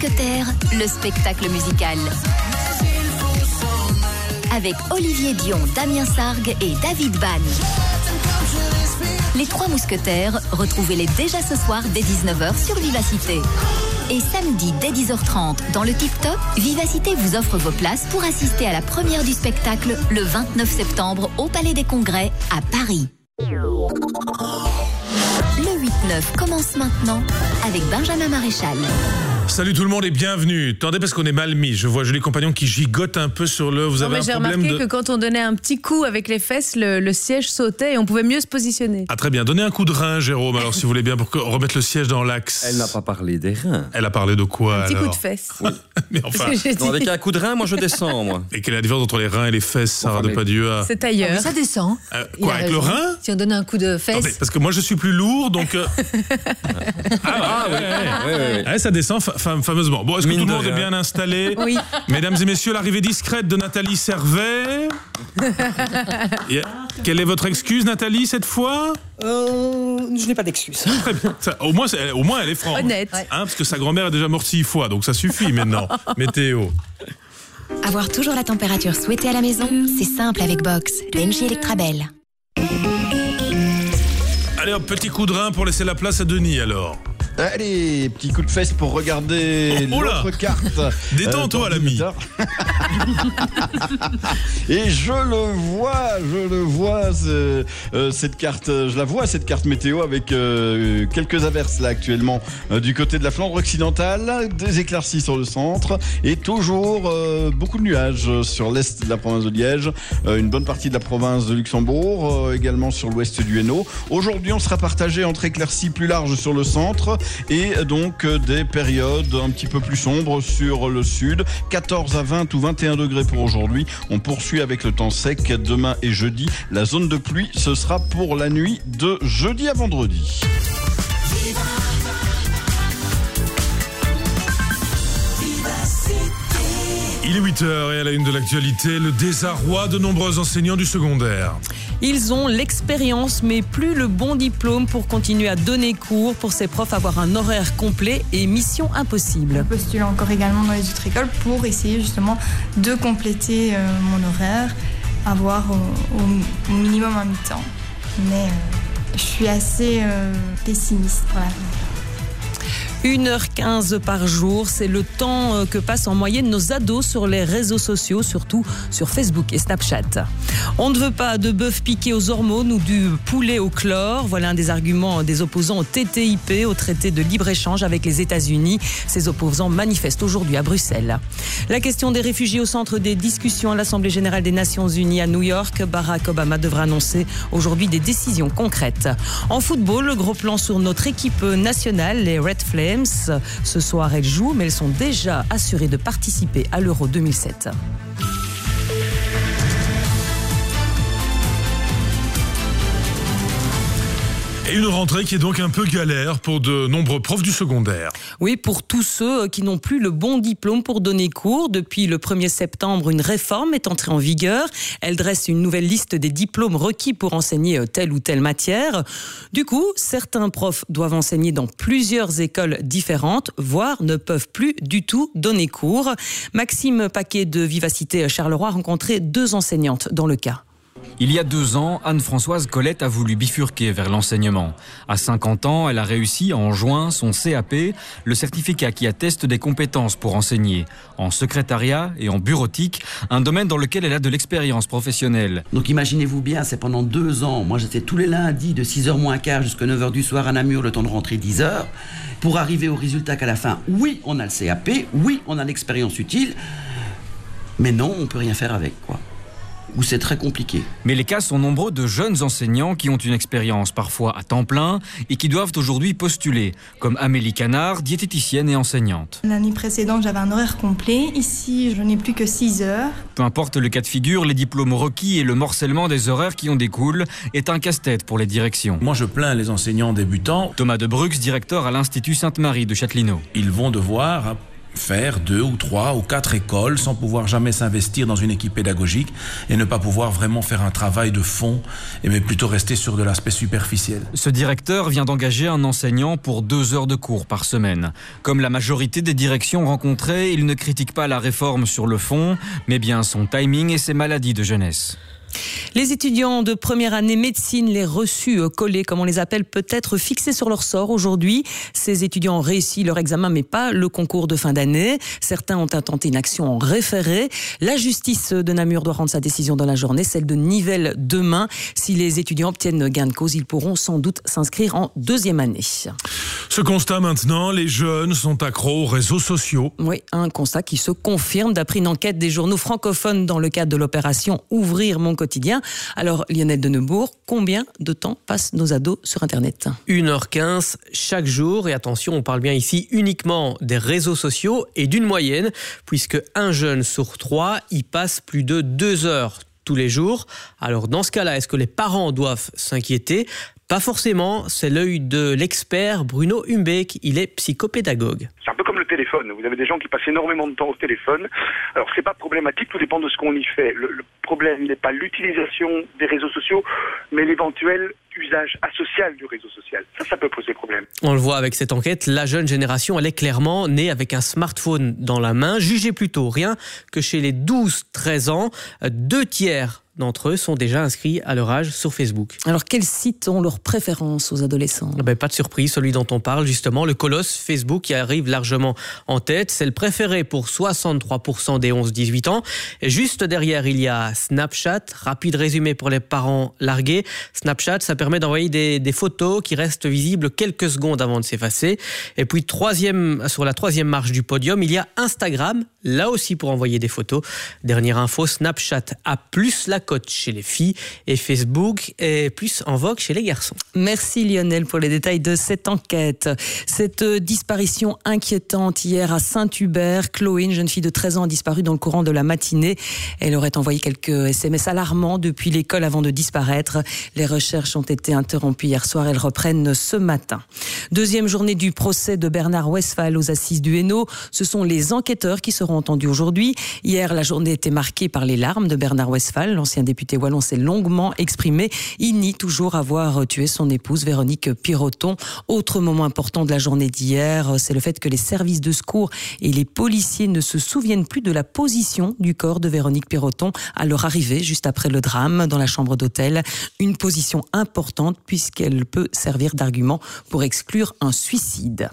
Mousquetaires, le spectacle musical. Avec Olivier Dion, Damien Sargue et David Bann. Les 3 Mousquetaires, retrouvez-les déjà ce soir dès 19h sur Vivacité. Et samedi dès 10h30, dans le Tip Top, Vivacité vous offre vos places pour assister à la première du spectacle le 29 septembre au Palais des Congrès à Paris. Le 8-9 commence maintenant avec Benjamin Maréchal. Salut tout le monde et bienvenue. Attendez parce qu'on est mal mis. Je vois joli compagnon qui gigote un peu sur le. Vous avez un j'ai problème remarqué que quand on donnait un petit coup avec les fesses, le siège sautait et on pouvait mieux se positionner. Ah très bien. Donnez un coup de rein, Jérôme. Alors si vous voulez bien pour remettre le siège dans l'axe. Elle n'a pas parlé des reins. Elle a parlé de quoi Un petit alors coup de fesses. Oui. Mais enfin. Non, avec un coup de rein, moi je descends, moi. Et quelle est la différence entre les reins et les fesses, Sarah Enfin, Depardieu? C'est ailleurs. Mais ça descend. Quoi, avec le rein? Si on donne un coup de fesse. Attendez, parce que moi je suis plus lourd donc. Ouais, ça descend fameusement. Bon, est-ce que tout le monde est bien installé? Oui. Mesdames et messieurs, l'arrivée discrète de Nathalie Servet. Quelle est votre excuse, Nathalie, cette fois? Je n'ai pas d'excuse. Très bien. Au moins, elle est franche. Honnête. Parce que sa grand-mère est déjà morte 6 fois, donc ça suffit maintenant. Météo. Avoir toujours la température souhaitée à la maison, c'est simple avec Box, de MJ Electrabel. Allez, un petit coup de rein pour laisser la place à Denis, alors. Allez, petit coup de fesse pour regarder l'autre carte. Détends-toi, l'ami. Et je le vois, cette carte, je la vois, cette carte météo avec quelques averses là actuellement du côté de la Flandre occidentale, des éclaircies sur le centre et toujours beaucoup de nuages sur l'est de la province de Liège, une bonne partie de la province de Luxembourg, également sur l'ouest du Hainaut. Aujourd'hui, on sera partagé entre éclaircies plus larges sur le centre et donc des périodes un petit peu plus sombres sur le sud. 14 à 20 ou 21 degrés pour aujourd'hui. On poursuit avec le temps sec demain et jeudi. La zone de pluie, ce sera pour la nuit de jeudi à vendredi. Il est 8h et à la une de l'actualité, le désarroi de nombreux enseignants du secondaire. Ils ont l'expérience, mais plus le bon diplôme pour continuer à donner cours. Pour ces profs, avoir un horaire complet et mission impossible. Je postule encore également dans les autres écoles pour essayer justement de compléter mon horaire, avoir au minimum un mi-temps. Mais je suis assez pessimiste pour l'avenir. 1h15 par jour, c'est le temps que passent en moyenne nos ados sur les réseaux sociaux, surtout sur Facebook et Snapchat. On ne veut pas de bœuf piqué aux hormones ou du poulet au chlore. Voilà un des arguments des opposants au TTIP, au traité de libre-échange avec les États-Unis. Ces opposants manifestent aujourd'hui à Bruxelles. La question des réfugiés au centre des discussions à l'Assemblée générale des Nations Unies à New York. Barack Obama devra annoncer aujourd'hui des décisions concrètes. En football, le gros plan sur notre équipe nationale, les Red Flames. Ce soir, elles jouent, mais elles sont déjà assurées de participer à l'Euro 2007. Et une rentrée qui est donc un peu galère pour de nombreux profs du secondaire. Oui, pour tous ceux qui n'ont plus le bon diplôme pour donner cours. Depuis le 1er septembre, une réforme est entrée en vigueur. Elle dresse une nouvelle liste des diplômes requis pour enseigner telle ou telle matière. Du coup, certains profs doivent enseigner dans plusieurs écoles différentes, voire ne peuvent plus du tout donner cours. Maxime Paquet de Vivacité Charleroi a rencontré 2 enseignantes dans le cas. Il y a 2 ans, Anne-Françoise Colette a voulu bifurquer vers l'enseignement. À 50 ans, elle a réussi en juin son CAP, le certificat qui atteste des compétences pour enseigner. En secrétariat et en bureautique, un domaine dans lequel elle a de l'expérience professionnelle. Donc imaginez-vous bien, c'est pendant 2 ans. Moi j'étais tous les lundis de 6h moins quart jusqu'à 9h du soir à Namur, le temps de rentrer 10h, pour arriver au résultat qu'à la fin, oui, on a le CAP, oui, on a l'expérience utile, mais non, on ne peut rien faire avec, quoi. Où c'est très compliqué. Mais les cas sont nombreux de jeunes enseignants qui ont une expérience parfois à temps plein et qui doivent aujourd'hui postuler, comme Amélie Canard, diététicienne et enseignante. L'année précédente, j'avais un horaire complet. Ici, je n'ai plus que 6 heures. Peu importe le cas de figure, les diplômes requis et le morcellement des horaires qui en découlent est un casse-tête pour les directions. Moi, je plains les enseignants débutants. Thomas de Brux, directeur à l'Institut Sainte-Marie de Châtelineau. Ils vont devoir faire 2 ou 3 ou 4 écoles sans pouvoir jamais s'investir dans une équipe pédagogique et ne pas pouvoir vraiment faire un travail de fond, mais plutôt rester sur de l'aspect superficiel. Ce directeur vient d'engager un enseignant pour 2 heures de cours par semaine. Comme la majorité des directions rencontrées, il ne critique pas la réforme sur le fond, mais bien son timing et ses maladies de jeunesse. Les étudiants de première année médecine, les reçus collés, comme on les appelle, peut être fixés sur leur sort aujourd'hui. Ces étudiants ont réussi leur examen, mais pas le concours de fin d'année. Certains ont intenté une action en référé. La justice de Namur doit rendre sa décision dans la journée, celle de Nivelles demain. Si les étudiants obtiennent gain de cause, ils pourront sans doute s'inscrire en 2e année. Ce constat maintenant, les jeunes sont accros aux réseaux sociaux. Oui, un constat qui se confirme d'après une enquête des journaux francophones dans le cadre de l'opération Ouvrir mon quotidien. Alors Lionel de Neubourg, combien de temps passent nos ados sur Internet ? 1h15 chaque jour. Et attention, on parle bien ici uniquement des réseaux sociaux et d'une moyenne, puisque un jeune sur 3 y passe plus de 2 heures tous les jours. Alors dans ce cas-là, est-ce que les parents doivent s'inquiéter ? Pas forcément, c'est l'œil de l'expert Bruno Humbeek, il est psychopédagogue. C'est un peu comme le téléphone, vous avez des gens qui passent énormément de temps au téléphone. Alors c'est pas problématique, tout dépend de ce qu'on y fait. Le problème n'est pas l'utilisation des réseaux sociaux, mais l'éventuel usage asocial du réseau social. Ça peut poser problème. On le voit avec cette enquête, la jeune génération, elle est clairement née avec un smartphone dans la main. Jugez plutôt rien que chez les 12-13 ans, 2 tiers d'entre eux sont déjà inscrits à leur âge sur Facebook. Alors, quels sites ont leur préférence aux adolescents ? Pas de surprise, celui dont on parle justement, le colosse Facebook qui arrive largement en tête. C'est le préféré pour 63% des 11-18 ans. Et juste derrière, il y a Snapchat. Rapide résumé pour les parents largués. Snapchat, ça permet d'envoyer des photos qui restent visibles quelques secondes avant de s'effacer. Et puis, sur la 3e marche du podium, il y a Instagram, là aussi pour envoyer des photos. Dernière info, Snapchat a plus la cote chez les filles et Facebook est plus en vogue chez les garçons. Merci Lionel pour les détails de cette enquête. Cette disparition inquiétante hier à Saint-Hubert. Chloé, une jeune fille de 13 ans, a disparu dans le courant de la matinée. Elle aurait envoyé quelques SMS alarmants depuis l'école avant de disparaître. Les recherches ont été interrompues hier soir. Elles reprennent ce matin. 2e journée du procès de Bernard Westphal aux assises du Hainaut. Ce sont les enquêteurs qui seront entendus aujourd'hui. Hier, la journée était marquée par les larmes de Bernard Westphal. L'ancien député wallon s'est longuement exprimé. Il nie toujours avoir tué son épouse Véronique Piroton. Autre moment important de la journée d'hier, c'est le fait que les services de secours et les policiers ne se souviennent plus de la position du corps de Véronique Piroton à leur arrivée juste après le drame dans la chambre d'hôtel. Une position importante puisqu'elle peut servir d'argument pour exclure un suicide.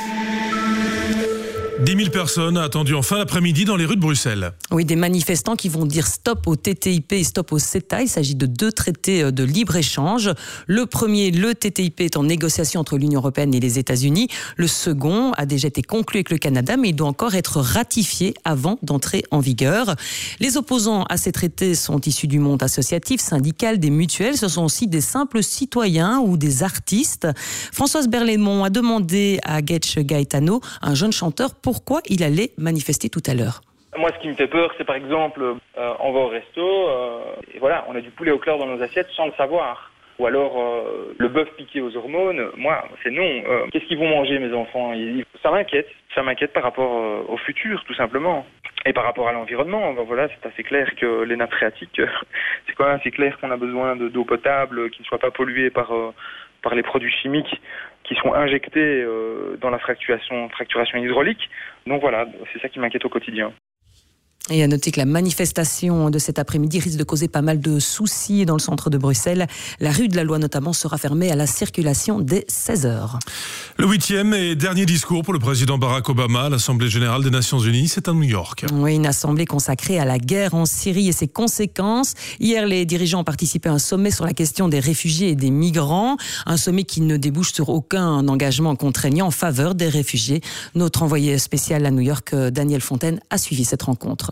10 000 personnes attendues en fin d'après-midi dans les rues de Bruxelles. Oui, des manifestants qui vont dire stop au TTIP et stop au CETA. Il s'agit de 2 traités de libre-échange. Le premier, le TTIP, est en négociation entre l'Union européenne et les États-Unis. Le second a déjà été conclu avec le Canada, mais il doit encore être ratifié avant d'entrer en vigueur. Les opposants à ces traités sont issus du monde associatif, syndical, des mutuelles. Ce sont aussi des simples citoyens ou des artistes. Françoise Berlaymont a demandé à Getch Gaetano, un jeune chanteur, pourquoi il allait manifester tout à l'heure. Moi, ce qui me fait peur, c'est par exemple, on va au resto, et voilà, on a du poulet au chlore dans nos assiettes sans le savoir. Ou alors, le bœuf piqué aux hormones, moi, c'est non. Qu'est-ce qu'ils vont manger, mes enfants ? Ça m'inquiète par rapport au futur, tout simplement. Et par rapport à l'environnement, voilà, c'est assez clair que les nappes phréatiques, c'est quand même assez clair qu'on a besoin d'eau potable, qui ne soit pas polluée par les produits chimiques qui sont injectés dans la fracturation hydraulique. Donc voilà, c'est ça qui m'inquiète au quotidien. Et à noter que la manifestation de cet après-midi risque de causer pas mal de soucis dans le centre de Bruxelles. La rue de la Loi notamment sera fermée à la circulation dès 16h. Le 8e et dernier discours pour le président Barack Obama à l'Assemblée générale des Nations Unies, c'est à New York. Oui, une assemblée consacrée à la guerre en Syrie et ses conséquences. Hier, les dirigeants ont participé à un sommet sur la question des réfugiés et des migrants. Un sommet qui ne débouche sur aucun engagement contraignant en faveur des réfugiés. Notre envoyé spécial à New York, Daniel Fontaine, a suivi cette rencontre.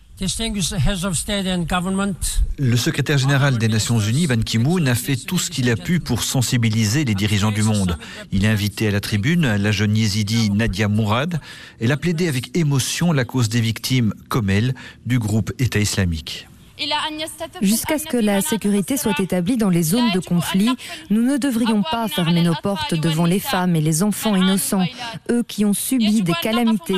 Le secrétaire général des Nations Unies, Ban Ki-moon, a fait tout ce qu'il a pu pour sensibiliser les dirigeants du monde. Il a invité à la tribune la jeune yézidi Nadia Mourad. Elle a plaidé avec émotion la cause des victimes, comme elle, du groupe État islamique. Jusqu'à ce que la sécurité soit établie dans les zones de conflit, nous ne devrions pas fermer nos portes devant les femmes et les enfants innocents, eux qui ont subi des calamités.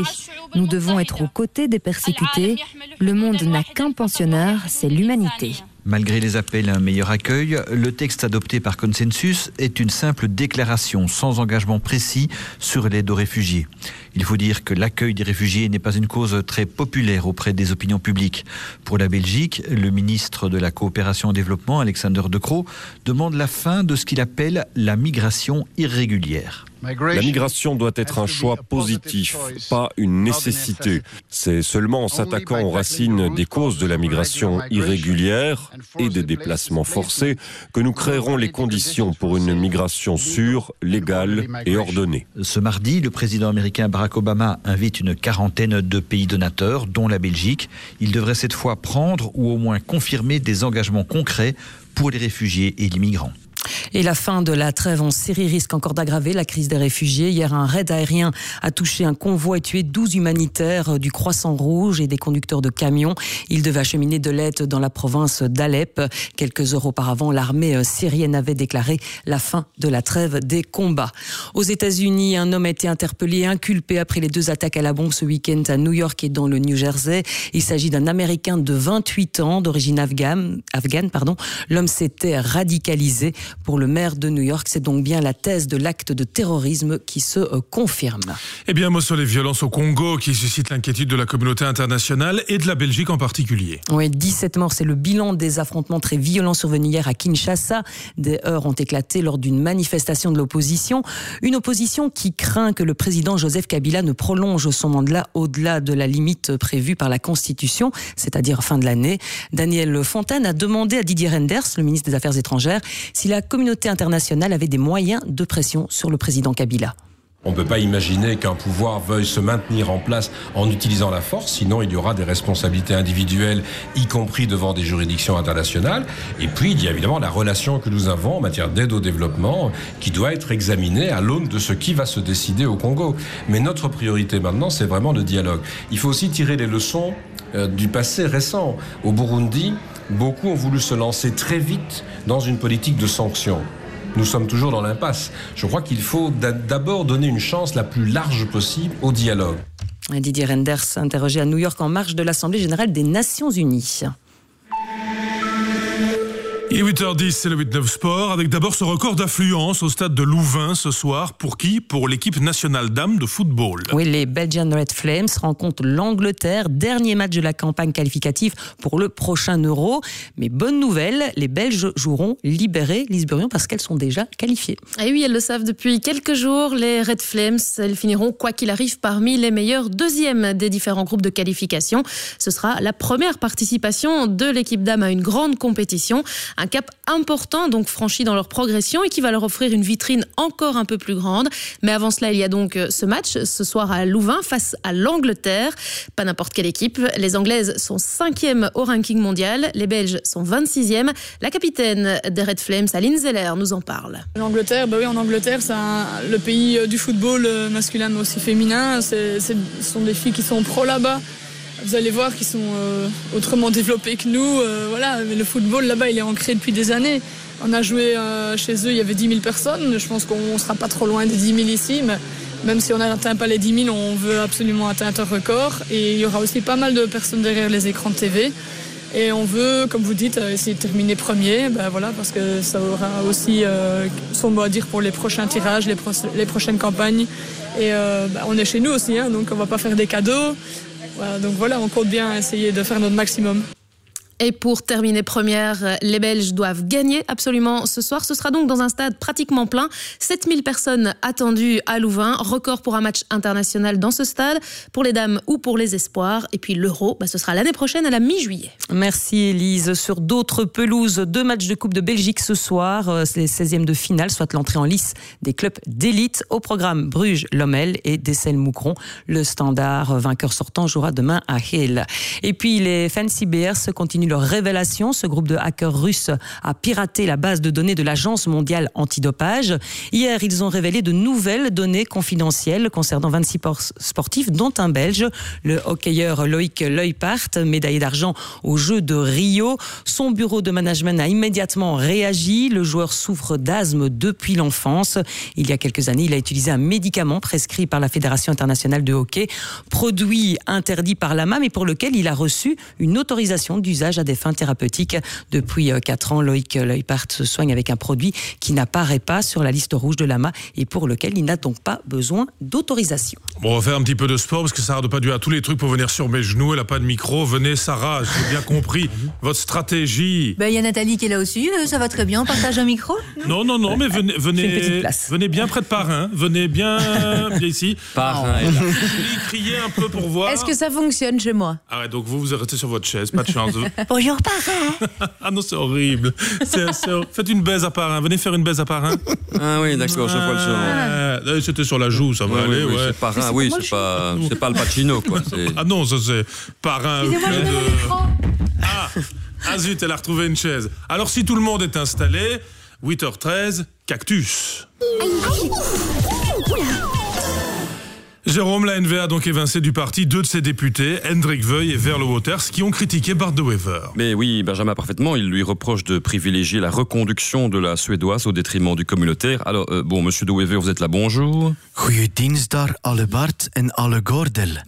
Nous devons être aux côtés des persécutés. Le monde n'a qu'un pensionneur, c'est l'humanité. Malgré les appels à un meilleur accueil, le texte adopté par consensus est une simple déclaration sans engagement précis sur l'aide aux réfugiés. Il faut dire que l'accueil des réfugiés n'est pas une cause très populaire auprès des opinions publiques. Pour la Belgique, le ministre de la Coopération au Développement, Alexander De Croo, demande la fin de ce qu'il appelle la migration irrégulière. La migration doit être un choix positif, pas une nécessité. C'est seulement en s'attaquant aux racines des causes de la migration irrégulière et des déplacements forcés que nous créerons les conditions pour une migration sûre, légale et ordonnée. Ce mardi, le président américain Barack Obama invite une quarantaine de pays donateurs, dont la Belgique. Il devrait cette fois prendre ou au moins confirmer des engagements concrets pour les réfugiés et les migrants. Et la fin de la trêve en Syrie risque encore d'aggraver la crise des réfugiés. Hier, un raid aérien a touché un convoi et tué 12 humanitaires du Croissant Rouge et des conducteurs de camions. Ils devaient acheminer de l'aide dans la province d'Alep. Quelques heures auparavant, l'armée syrienne avait déclaré la fin de la trêve des combats. Aux États-Unis, un homme a été interpellé et inculpé après les 2 attaques à la bombe ce week-end à New York et dans le New Jersey. Il s'agit d'un Américain de 28 ans, d'origine afghane. L'homme s'était radicalisé. Pour le maire de New York, c'est donc bien la thèse de l'acte de terrorisme qui se confirme. Eh bien, un mot sur les violences au Congo qui suscitent l'inquiétude de la communauté internationale et de la Belgique en particulier. Oui, 17 morts, c'est le bilan des affrontements très violents survenus hier à Kinshasa. Des heurts ont éclaté lors d'une manifestation de l'opposition. Une opposition qui craint que le président Joseph Kabila ne prolonge son mandat au-delà de la limite prévue par la Constitution, c'est-à-dire fin de l'année. Daniel Fontaine a demandé à Didier Reynders, le ministre des Affaires étrangères, si la communauté internationale avait des moyens de pression sur le président Kabila. On ne peut pas imaginer qu'un pouvoir veuille se maintenir en place en utilisant la force, sinon il y aura des responsabilités individuelles, y compris devant des juridictions internationales. Et puis il y a évidemment la relation que nous avons en matière d'aide au développement qui doit être examinée à l'aune de ce qui va se décider au Congo. Mais notre priorité maintenant, c'est vraiment le dialogue. Il faut aussi tirer les leçons du passé récent. Au Burundi, beaucoup ont voulu se lancer très vite dans une politique de sanctions. Nous sommes toujours dans l'impasse. Je crois qu'il faut d'abord donner une chance la plus large possible au dialogue. Didier Reynders, interrogé à New York en marge de l'Assemblée générale des Nations unies. Il est 8h10, c'est le 8-9 Sport, avec d'abord ce record d'affluence au stade de Louvain ce soir. Pour qui ? Pour l'équipe nationale dames de football. Oui, les Belgian Red Flames rencontrent l'Angleterre, dernier match de la campagne qualificative pour le prochain Euro. Mais bonne nouvelle, les Belges joueront libérées, Lise Burion, parce qu'elles sont déjà qualifiées. Et oui, elles le savent depuis quelques jours, les Red Flames, elles finiront quoi qu'il arrive parmi les meilleurs deuxièmes des différents groupes de qualification. Ce sera la première participation de l'équipe dame à une grande compétition. Un cap important donc franchi dans leur progression et qui va leur offrir une vitrine encore un peu plus grande. Mais avant cela, il y a donc ce match ce soir à Louvain face à l'Angleterre. Pas n'importe quelle équipe. Les Anglaises sont 5e au ranking mondial. Les Belges sont 26e. La capitaine des Red Flames, Aline Zeller, nous en parle. L'Angleterre, oui, en Angleterre, c'est le pays du football masculin mais aussi féminin. Ce sont des filles qui sont pro là-bas. Vous allez voir qu'ils sont autrement développés que nous. Voilà. Mais le football, là-bas, il est ancré depuis des années. On a joué chez eux, il y avait 10 000 personnes. Je pense qu'on ne sera pas trop loin des 10 000 ici. Mais même si on n'atteint pas les 10 000, on veut absolument atteindre un record. Et il y aura aussi pas mal de personnes derrière les écrans de TV. Et on veut, comme vous dites, essayer de terminer premier. Voilà, parce que ça aura aussi son mot à dire pour les prochains tirages, les prochaines campagnes. Et on est chez nous aussi, donc on ne va pas faire des cadeaux. Voilà, donc voilà, on compte bien essayer de faire notre maximum. Et pour terminer première, les Belges doivent gagner absolument ce soir. Ce sera donc dans un stade pratiquement plein. 7000 personnes attendues à Louvain. Record pour un match international dans ce stade, pour les dames ou pour les espoirs. Et puis l'Euro, ce sera l'année prochaine à la mi-juillet. Merci Élise. Sur d'autres pelouses, 2 matchs de Coupe de Belgique ce soir. C'est les 16e de finale, soit l'entrée en lice des clubs d'élite. Au programme, Bruges, Lommel et Dessel-Moucron. Le Standard, vainqueur sortant, jouera demain à Hill. Et puis les Fancy Bears continuent leur révélation. Ce groupe de hackers russes a piraté la base de données de l'Agence mondiale antidopage. Hier, ils ont révélé de nouvelles données confidentielles concernant 26 sportifs, dont un Belge, le hockeyeur Loïc Leupart, médaillé d'argent aux Jeux de Rio. Son bureau de management a immédiatement réagi. Le joueur souffre d'asthme depuis l'enfance. Il y a quelques années, il a utilisé un médicament prescrit par la Fédération internationale de hockey, produit interdit par l'AMA, mais pour lequel il a reçu une autorisation d'usage à des fins thérapeutiques. Depuis 4 ans, Loïc Leupart se soigne avec un produit qui n'apparaît pas sur la liste rouge de l'AMA et pour lequel il n'a donc pas besoin d'autorisation. Bon, on va faire un petit peu de sport parce que Sarah ne doit pas dû à tous les trucs pour venir sur mes genoux. Elle n'a pas de micro. Venez, Sarah, j'ai bien compris votre stratégie. Il y a Nathalie qui est là aussi. Ça va très bien. On partage un micro. Non, mais venez bien près de Parrain. Venez bien ici. Parrain. Criez un peu pour voir. Est-ce que ça fonctionne chez moi? Ah ouais, donc vous restez sur votre chaise. Pas de chance. Bonjour, Parrain. Ah non, c'est horrible. Faites une baise à Parrain. Venez faire une baise à Parrain. Ah oui, d'accord, je vois le genre. C'était sur la joue, ça va aller. Oui, ouais. c'est Parrain, oui, c'est pas le Pacino, quoi. Ah non, ça c'est Parrain. Ah zut, elle a retrouvé une chaise. Alors si tout le monde est installé, 8h13, cactus. Jérôme, la NVA a donc évincé du parti 2 de ses députés, Hendrik Wøy et Verle Waters, qui ont critiqué Bart de Wever. Mais oui, Benjamin, parfaitement. Il lui reproche de privilégier la reconduction de la suédoise au détriment du communautaire. Alors, monsieur de Wever, vous êtes là, bonjour. Goedediensdag alle Bart en alle Gordel.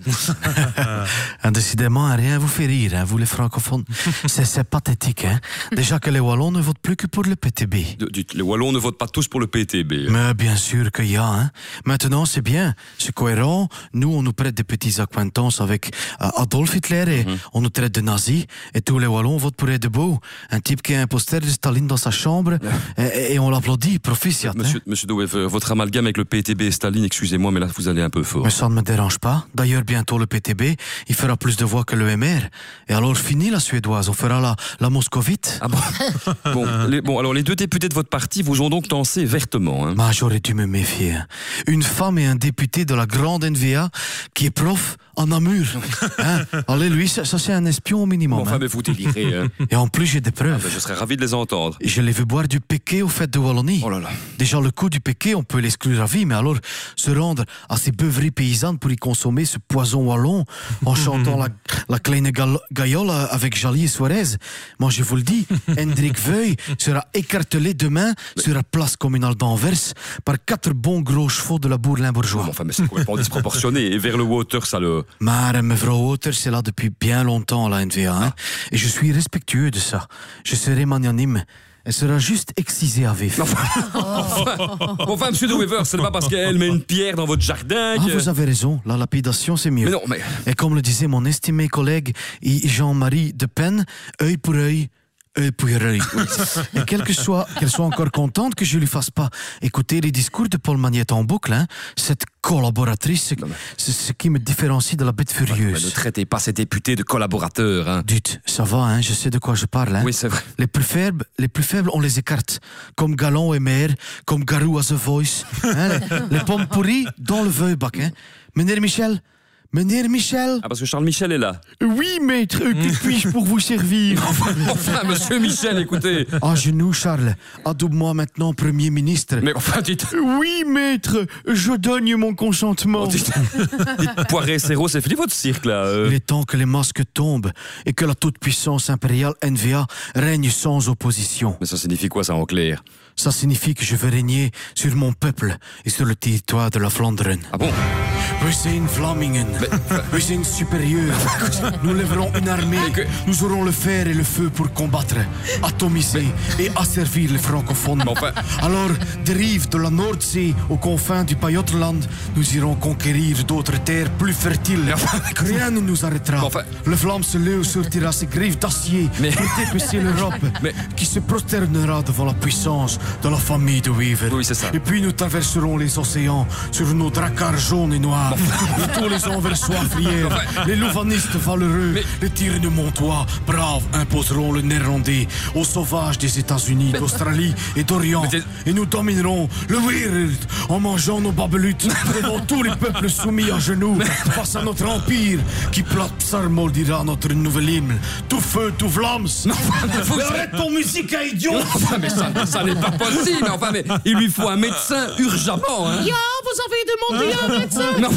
Décidément, rien vous fait rire, hein, vous les francophones. C'est pathétique, hein. Déjà que les Wallons ne votent plus que pour le PTB. Les Wallons ne votent pas tous pour le PTB. Mais bien sûr qu'il y a, hein. Maintenant, c'est bien, c'est cohérent. Nous, on nous prête des petits acquaintances avec Adolf Hitler et on nous traite de nazis. Et tous les Wallons votent pour Edebo, un type qui a un poster de Staline dans sa chambre et on l'applaudit, proficiat. Monsieur de Wever, votre amalgame avec le PTB et Staline, excusez-moi, mais là, vous allez un peu fort. Mais ça ne me dérange pas. D'ailleurs, bientôt le PTB, il fera plus de voix que le MR. Et alors, fini la suédoise, on fera la moscovite. Ah bon. Alors les 2 députés de votre parti vous ont donc lancé vertement. Hein. J'aurais dû me méfier. Une femme et un député de la grande NVA qui est prof en Namur. Hein? Allez, lui, ça c'est un espion au minimum. Enfin, mais vous délirez. Hein. Et en plus, j'ai des preuves. Je serais ravi de les entendre. Je l'ai vu boire du péqué au fait de Wallonie. Oh là là. Déjà, le coup du péqué, on peut l'exclure à vie, mais alors se rendre à ces beuveries paysannes pour y consommer ce poison wallon en chantant la Kleine Gaiolle avec Jalli et Suarez. Moi, je vous le dis, Hendrik Wøy sera écartelé demain sur la place communale d'Anvers par 4 bons gros chevaux de la Bourlin-Bourgeois. Enfin, mais c'est complètement disproportionné. Et vers le Water, ça le... Mais mevrouw Water, c'est là depuis bien longtemps, la NVA. Hein? Et je suis respectueux de ça. Je serai magnanime. Elle sera juste excisée à vif. Enfin, monsieur de Wever, ce n'est pas parce qu'elle met une pierre dans votre jardin que... vous avez raison. La lapidation, c'est mieux. Et comme le disait mon estimé collègue Jean-Marie De Pen, œil pour œil, œil pour œil. Et qu'elle soit encore contente que je lui fasse pas écouter les discours de Paul Magnette en boucle, hein. Cette collaboratrice, c'est ce qui me différencie de la bête furieuse. Ne traitez pas ces députés de collaborateurs, hein. Dites, ça va, hein, je sais de quoi je parle, hein. Oui, c'est vrai. Les plus faibles, on les écarte. Comme Galon et Maire, comme Garou à The Voice. Hein, les pommes pourries dans le Veubac, hein. Meneer Michel. Ah, parce que Charles Michel est là. Oui, maître, que puis-je pour vous servir? Enfin, monsieur Michel, écoutez. À genoux, Charles. Adoube-moi maintenant Premier ministre. Mais enfin, dites... Oui, maître, je donne mon consentement. Dites Poiré, Serrault, c'est fini votre cirque, là. Il est temps que les masques tombent et que la toute-puissance impériale NVA règne sans opposition. Mais ça signifie quoi, ça, en clair? Ça signifie que je vais régner sur mon peuple et sur le territoire de la Flandre. Ah bon? We zijn Vlamingen. We zijn supérieurs. Nous lèverons une armée. Nous aurons le fer et le feu pour combattre, atomiser et asservir les francophones. Alors, des rives de la Noordzee aux confins du Pajottenland, nous irons conquérir d'autres terres plus fertiles. Rien ne nous arrêtera. Le Vlaamse leeuw sortira ses griffes d'acier pour dépecer l'Europe qui se prosternera devant la puissance de la famille de Weaver. Oui, c'est ça. Et puis nous traverserons les océans sur nos dracars jaunes et noirs. Et tous les anversois frières, les louvanistes valeureux, les Tyrrhens montois, braves, imposeront le néerlandais aux sauvages des États-Unis, d'Australie et d'Orient. Et nous dominerons le Weird en mangeant nos babelutes devant tous les peuples soumis à genoux face à notre empire qui psalmodiera notre nouvel hymne. Tout feu, tout vlams. Arrête ton musique à idiot. Enfin, mais ça n'est pas possible. Enfin, mais il lui faut un médecin urgemment. Hein. Ya, vous avez demandé un médecin.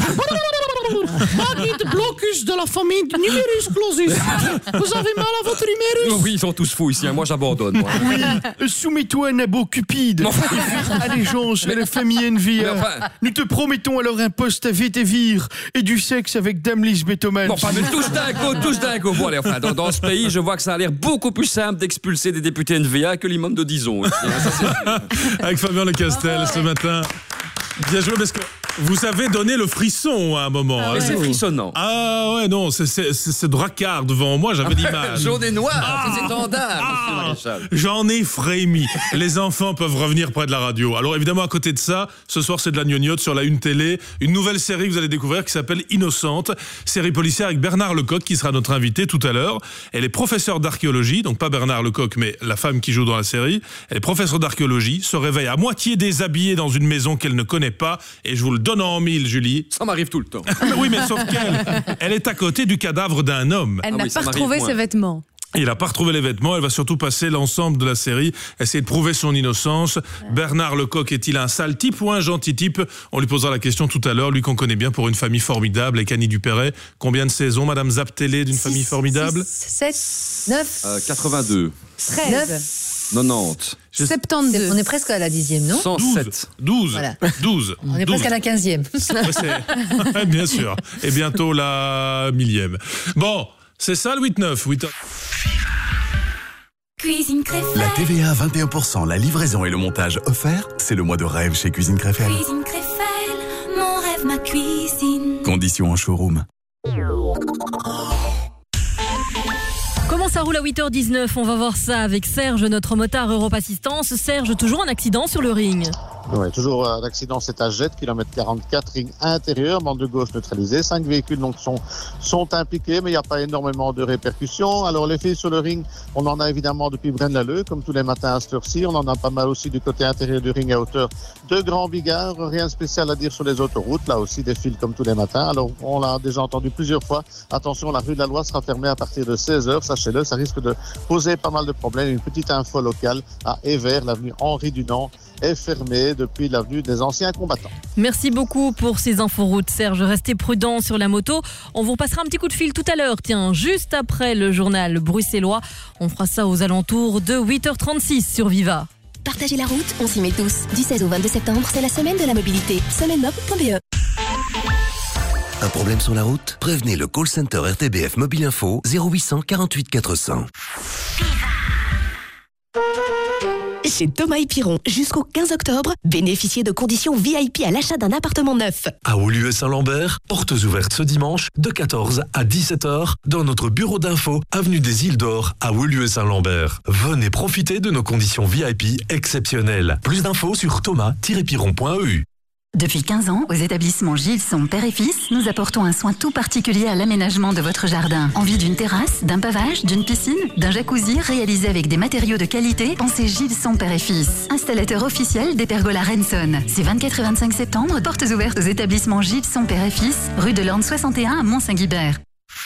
Magid blocus de la famille du numerus clausus. Vous avez mal à votre numérus. Oui, ils sont tous fous ici. Moi, j'abandonne. Moi. Oui, soumets-toi à Nabo Cupide. Allégeance, la famille Envie. Nous te promettons alors un poste à Vétévire et du sexe avec Dame Lisbeth Omans. Enfin, mais tous d'un coup. Bon, allez, enfin, dans ce pays, je vois que ça a l'air beaucoup plus simple d'expulser des députés NVA que l'imam de Dizon. Ici, hein, ça, c'est... Avec Fabien Lecastel ce matin. Bien joué, parce que vous avez donné le frisson à un moment. Mais c'est frissonnant. Ah ouais, non, c'est dracard devant moi, j'avais l'image. Jaune et noir, c'est étendard, monsieur Maréchal. J'en ai frémi. Les enfants peuvent revenir près de la radio. Alors évidemment, à côté de ça, ce soir, c'est de la gnognotte sur la Une Télé. Une nouvelle série que vous allez découvrir qui s'appelle Innocente. Série policière avec Bernard Lecoq, qui sera notre invité tout à l'heure. Elle est professeure d'archéologie, donc pas Bernard Lecoq, mais la femme qui joue dans la série. Elle est professeure d'archéologie, se réveille à moitié déshabillée dans une maison qu'elle ne connaît pas, et je vous le donne en mille, Julie. Ça m'arrive tout le temps. Oui, mais sauf elle est à côté du cadavre d'un homme. Elle n'a pas retrouvé ses vêtements. Il n'a pas retrouvé les vêtements, elle va surtout passer l'ensemble de la série, essayer de prouver son innocence. Bernard Lecoq est-il un sale type ou un gentil type? On lui posera la question tout à l'heure, lui qu'on connaît bien pour Une famille formidable avec Annie Dupéret. Combien de saisons, Madame Zaptélé, d'Une famille formidable? 7, 9, 82, 13, 90. 72. On est presque à la 10e, non? 107. 12. Voilà. 12. On est presque à la 15e. Ouais, bien sûr. Et bientôt la 1000e. Bon, c'est ça le 8-9. Cuisine Créfelle. La TVA à 21%, la livraison et le montage offerts, c'est le mois de rêve chez Cuisine Créfelle. Cuisine Créfelle, mon rêve, ma cuisine. Conditions en showroom. Comment ça roule à 8h19? On va voir ça avec Serge, notre motard Europe Assistance. Serge, toujours un accident sur le ring. Oui, toujours un accident, c'est à Jette, kilomètre 44, ring intérieur, bande de gauche neutralisée. 5 véhicules donc sont impliqués, mais il n'y a pas énormément de répercussions. Alors les filles sur le ring, on en a évidemment depuis Braine-l'Alleud, comme tous les matins à cette heure-ci. On en a pas mal aussi du côté intérieur du ring à hauteur de Grand Bigard. Rien de spécial à dire sur les autoroutes, là aussi des files comme tous les matins. Alors on l'a déjà entendu plusieurs fois. Attention, la rue de la Loi sera fermée à partir de 16h, sachez-le, ça risque de poser pas mal de problèmes. Une petite info locale à Évert, l'avenue Henri Dunant est fermée depuis l'avenue des anciens combattants. Merci beaucoup pour ces infos routes, Serge. Restez prudent sur la moto. On vous passera un petit coup de fil tout à l'heure. Tiens, juste après le journal bruxellois. On fera ça aux alentours de 8h36 sur Viva. Partagez la route, on s'y met tous. Du 16 au 22 septembre, c'est la semaine de la mobilité. Semainemob.be. Un problème sur la route? Prévenez le call center RTBF Mobile Info 0800 48 400. Chez Thomas et Piron, jusqu'au 15 octobre, bénéficiez de conditions VIP à l'achat d'un appartement neuf. À Woluwe-Saint-Lambert, portes ouvertes ce dimanche de 14 à 17h dans notre bureau d'info, avenue des Îles d'Or à Woluwe-Saint-Lambert. Venez profiter de nos conditions VIP exceptionnelles. Plus d'infos sur thomas-piron.eu. Depuis 15 ans, aux établissements Gilson Père et Fils, nous apportons un soin tout particulier à l'aménagement de votre jardin. Envie d'une terrasse, d'un pavage, d'une piscine, d'un jacuzzi réalisé avec des matériaux de qualité? Pensez Gilson Père et Fils. Installateur officiel des pergolas Renson. Ces 24 et 25 septembre, portes ouvertes aux établissements Gilson Père et Fils, rue de l'Orne 61 à Mont-Saint-Guibert.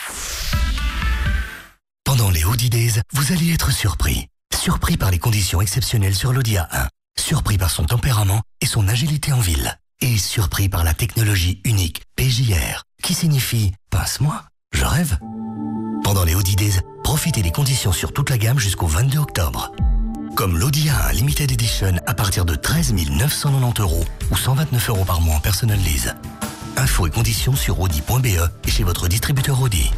Pendant les Audi Days, vous allez être surpris. Surpris par les conditions exceptionnelles sur l'Audi A1. Surpris par son tempérament et son agilité en ville. Et surpris par la technologie unique PJR, qui signifie « Pince-moi, je rêve ». Pendant les Audi Days, profitez des conditions sur toute la gamme jusqu'au 22 octobre. Comme l'Audi A1 Limited Edition à partir de 13 990 € ou 129 € par mois en personal lease. Infos et conditions sur audi.be et chez votre distributeur Audi.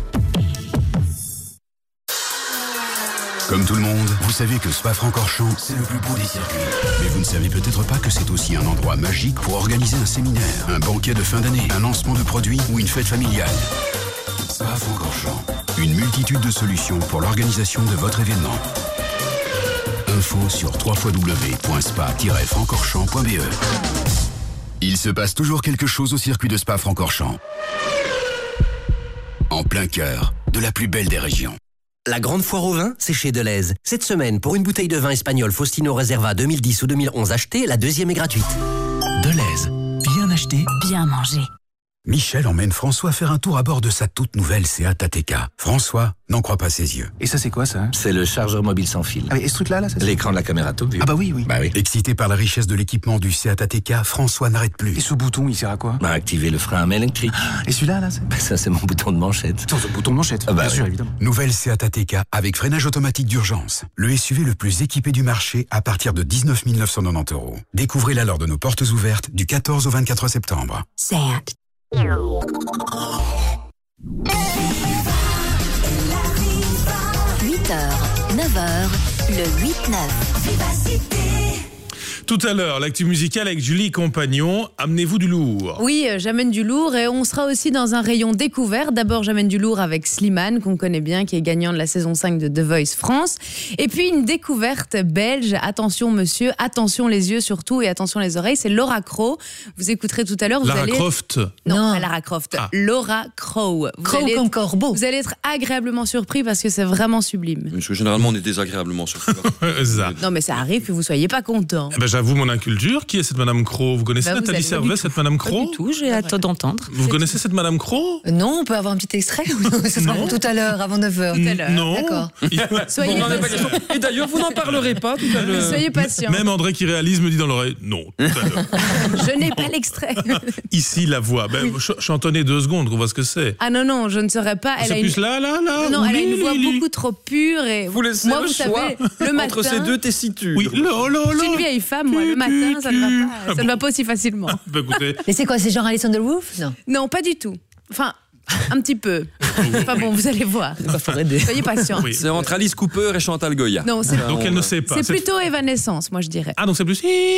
Comme tout le monde, vous savez que Spa-Francorchamps, c'est le plus beau des circuits. Mais vous ne savez peut-être pas que c'est aussi un endroit magique pour organiser un séminaire, un banquet de fin d'année, un lancement de produits ou une fête familiale. Spa-Francorchamps, une multitude de solutions pour l'organisation de votre événement. Info sur www.spa-francorchamps.be. Il se passe toujours quelque chose au circuit de Spa-Francorchamps. En plein cœur de la plus belle des régions. La grande foire au vin, c'est chez Deleuze. Cette semaine, pour une bouteille de vin espagnol Faustino Reserva 2010 ou 2011 achetée, la deuxième est gratuite. Deleuze, bien acheté, Bien mangé. Michel emmène François faire un tour à bord de sa toute nouvelle Seat Ateca. François n'en croit pas ses yeux. Et ça, c'est quoi, ça? C'est le chargeur mobile sans fil. Ah, et ce truc-là, ça L'écran de la caméra top view. Ah bah oui. Bah oui. Excité par la richesse de l'équipement du Seat Ateca, François n'arrête plus. Et ce bouton, il sert à quoi? Bah, activer le frein à main électrique. Et celui-là, là Bah, ça, c'est mon bouton de manchette. Attends, ce bouton de manchette, bah, bien sûr, évidemment. Nouvelle Seat Ateca avec freinage automatique d'urgence. Le SUV le plus équipé du marché à partir de 19 990 €. Découvrez-la lors de nos portes ouvertes du 14 au 24 septembre. Seat. 8h, 9h, le 8-9. Tout à l'heure, l'actu musicale avec Julie Compagnon. Amenez-vous du lourd. Oui, j'amène du lourd et on sera aussi dans un rayon découvert. D'abord, j'amène du lourd avec Slimane, qu'on connaît bien, qui est gagnant de la saison 5 de The Voice France. Et puis, une découverte belge. Attention, monsieur, attention les yeux surtout et attention les oreilles. C'est Laura Crow. Vous écouterez tout à l'heure. Lara Croft. Non, pas Lara Croft. Ah. Laura Crow. Crow comme corbeau. Vous allez être agréablement surpris parce que c'est vraiment sublime. Parce que généralement, on est désagréablement surpris. Ça. Non, mais ça arrive que vous soyez pas content. Eh ben, j'avoue mon inculture. Qui est cette Madame Crow? Vous connaissez Nathalie Servet, cette Madame Crow? Pas du tout, j'ai hâte d'entendre. Vous connaissez cette Madame Crow? Non, on peut avoir un petit extrait. Ce sera tout à l'heure, avant 9h. Tout à l'heure. Non. D'accord. Soyez patient. Et d'ailleurs, vous n'en parlerez pas tout à l'heure. Soyez patient. Même André qui réalise me dit dans l'oreille non. Tout à l'heure. Je n'ai pas l'extrait. Ici la voix. Ben, chantonnez 2 secondes, qu'on voit ce que c'est. Ah non, je ne saurais pas. C'est plus là. Non, elle a une voix oui. beaucoup trop pure et Vous laissez moi, le vous choix savez, le matin, entre ces deux tessitures. Oui, je suis une vieille femme, moi, le matin, ça ne va pas aussi facilement. Bah, écoutez. Mais c'est quoi, c'est genre Alice on the Roof? Non. Non, pas du tout. Enfin, un petit peu. Enfin bon, vous allez voir. Soyez patients. Oui. C'est entre Alice Cooper et Chantal Goya. Non, c'est Donc elle ne sait pas. C'est plutôt Evanescence, moi je dirais. Ah, donc c'est plus.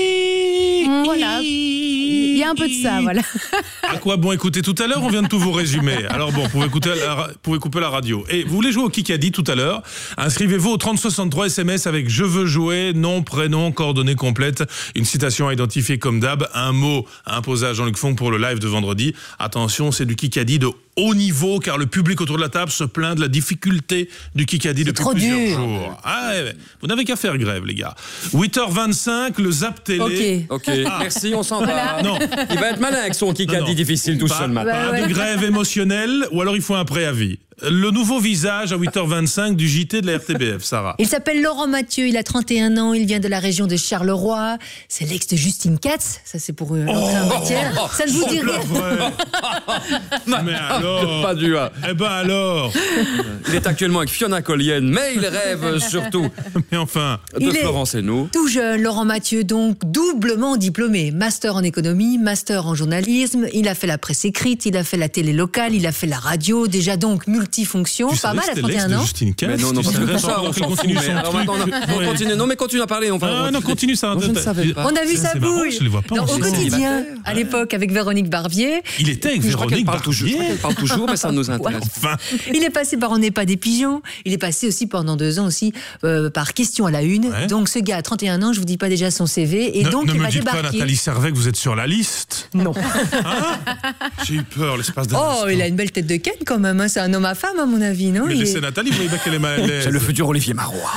Voilà. Il y a un peu de ça, voilà. À quoi bon écouter tout à l'heure? On vient de tout vous résumer. Alors bon, vous pouvez couper la radio. Et vous voulez jouer au Kikadi tout à l'heure? Inscrivez-vous au 3063 SMS avec je veux jouer, nom, prénom, coordonnées complètes, une citation à identifier comme d'hab, un mot à imposer à Jean-Luc Fonck pour le live de vendredi. Attention, c'est du Kikadi de haut niveau car le public autour de la table se plaint de la difficulté du Kikadi depuis plusieurs jours. Ah ouais, vous n'avez qu'à faire grève, les gars. 8h25, le Zap Télé. Ok, merci, on s'en va. Voilà. Non. Il va être malin avec son Kikadi difficile tout seul maintenant. Pas de grève émotionnelle, ou alors il faut un préavis. Le nouveau visage à 8h25 du JT de la RTBF, Sarah. Il s'appelle Laurent Mathieu, il a 31 ans, il vient de la région de Charleroi. C'est l'ex de Justine Katz, ça c'est pour l'entrée en matière. Ça ne vous dit rien? Mais alors Pas du Eh ben alors Il est actuellement avec Fiona Collienne, mais il rêve surtout Mais enfin de Florence et nous. Tout jeune, Laurent Mathieu, donc doublement diplômé. Master en économie, master en journalisme. Il a fait la presse écrite, il a fait la télé locale, il a fait la radio. Déjà donc multifonction, tu pas mal à 31 ans. Mais non, tu savais ça, on s'en fout. Non, mais continue à parler. Non, continue ça. Je ne savais pas. On a vu sa bouille. Je les vois pas. Au quotidien, à l'époque, avec Véronique Barbier. Il était avec Véronique Barbier. Elle parle toujours, mais ça nous intéresse. Enfin. Il est passé par On n'est pas des pigeons. Il est passé aussi pendant 2 ans aussi par Question à la Une. Ouais. Donc ce gars a 31 ans, je vous dis pas déjà son CV. Et donc il va débarquer. Ne me dites pas, Nathalie Servet, que vous êtes sur la liste. Non. J'ai eu peur l'espace d'un instant. Oh, il a une belle tête de Ken quand même. Hein. C'est un homme à femme à mon avis, non? Mais laissez Nathalie, vous voyez bien qu'elle est mal à l'aise. C'est le futur Olivier Marois.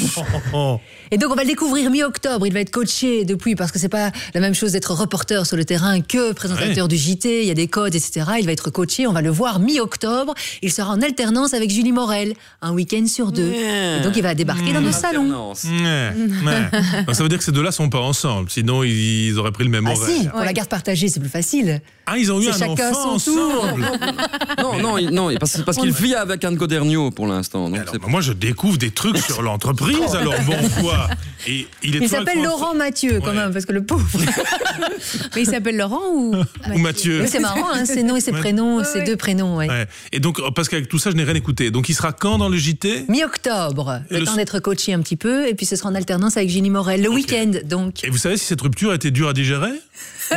Et donc on va le découvrir mi-octobre. Il va être coaché depuis, parce que c'est pas la même chose d'être reporter sur le terrain que présentateur du JT. Il y a des codes, etc. Il va être coaché. On va le voir mi-octobre. Il sera en alternance avec Julie Morel, un week-end sur 2. Et donc il va débarquer dans nos salons. Donc, ça veut dire que ces deux-là sont pas ensemble. Sinon, ils auraient pris le même horaire. Si, pour la garde partagée, c'est plus facile. Ah, ils ont eu un chacun enfant son tour. ensemble. Non, parce qu'il vit avec Anne Codernio pour l'instant. Moi, je découvre des trucs sur l'entreprise, alors bon, quoi. Et il s'appelle Laurent Mathieu, quand même, parce que le pauvre. Mais il s'appelle Laurent ou Mathieu? Oui, c'est marrant, hein, ses noms et ses prénoms, ses 2 prénoms. Ouais. Ouais. Et donc, parce qu'avec tout ça, je n'ai rien écouté. Donc, il sera quand dans le JT? Mi-octobre. Le temps d'être coaché un petit peu, et puis ce sera en alternance avec Julie Morel. Le week-end, donc. Et vous savez si cette rupture a été dure à digérer?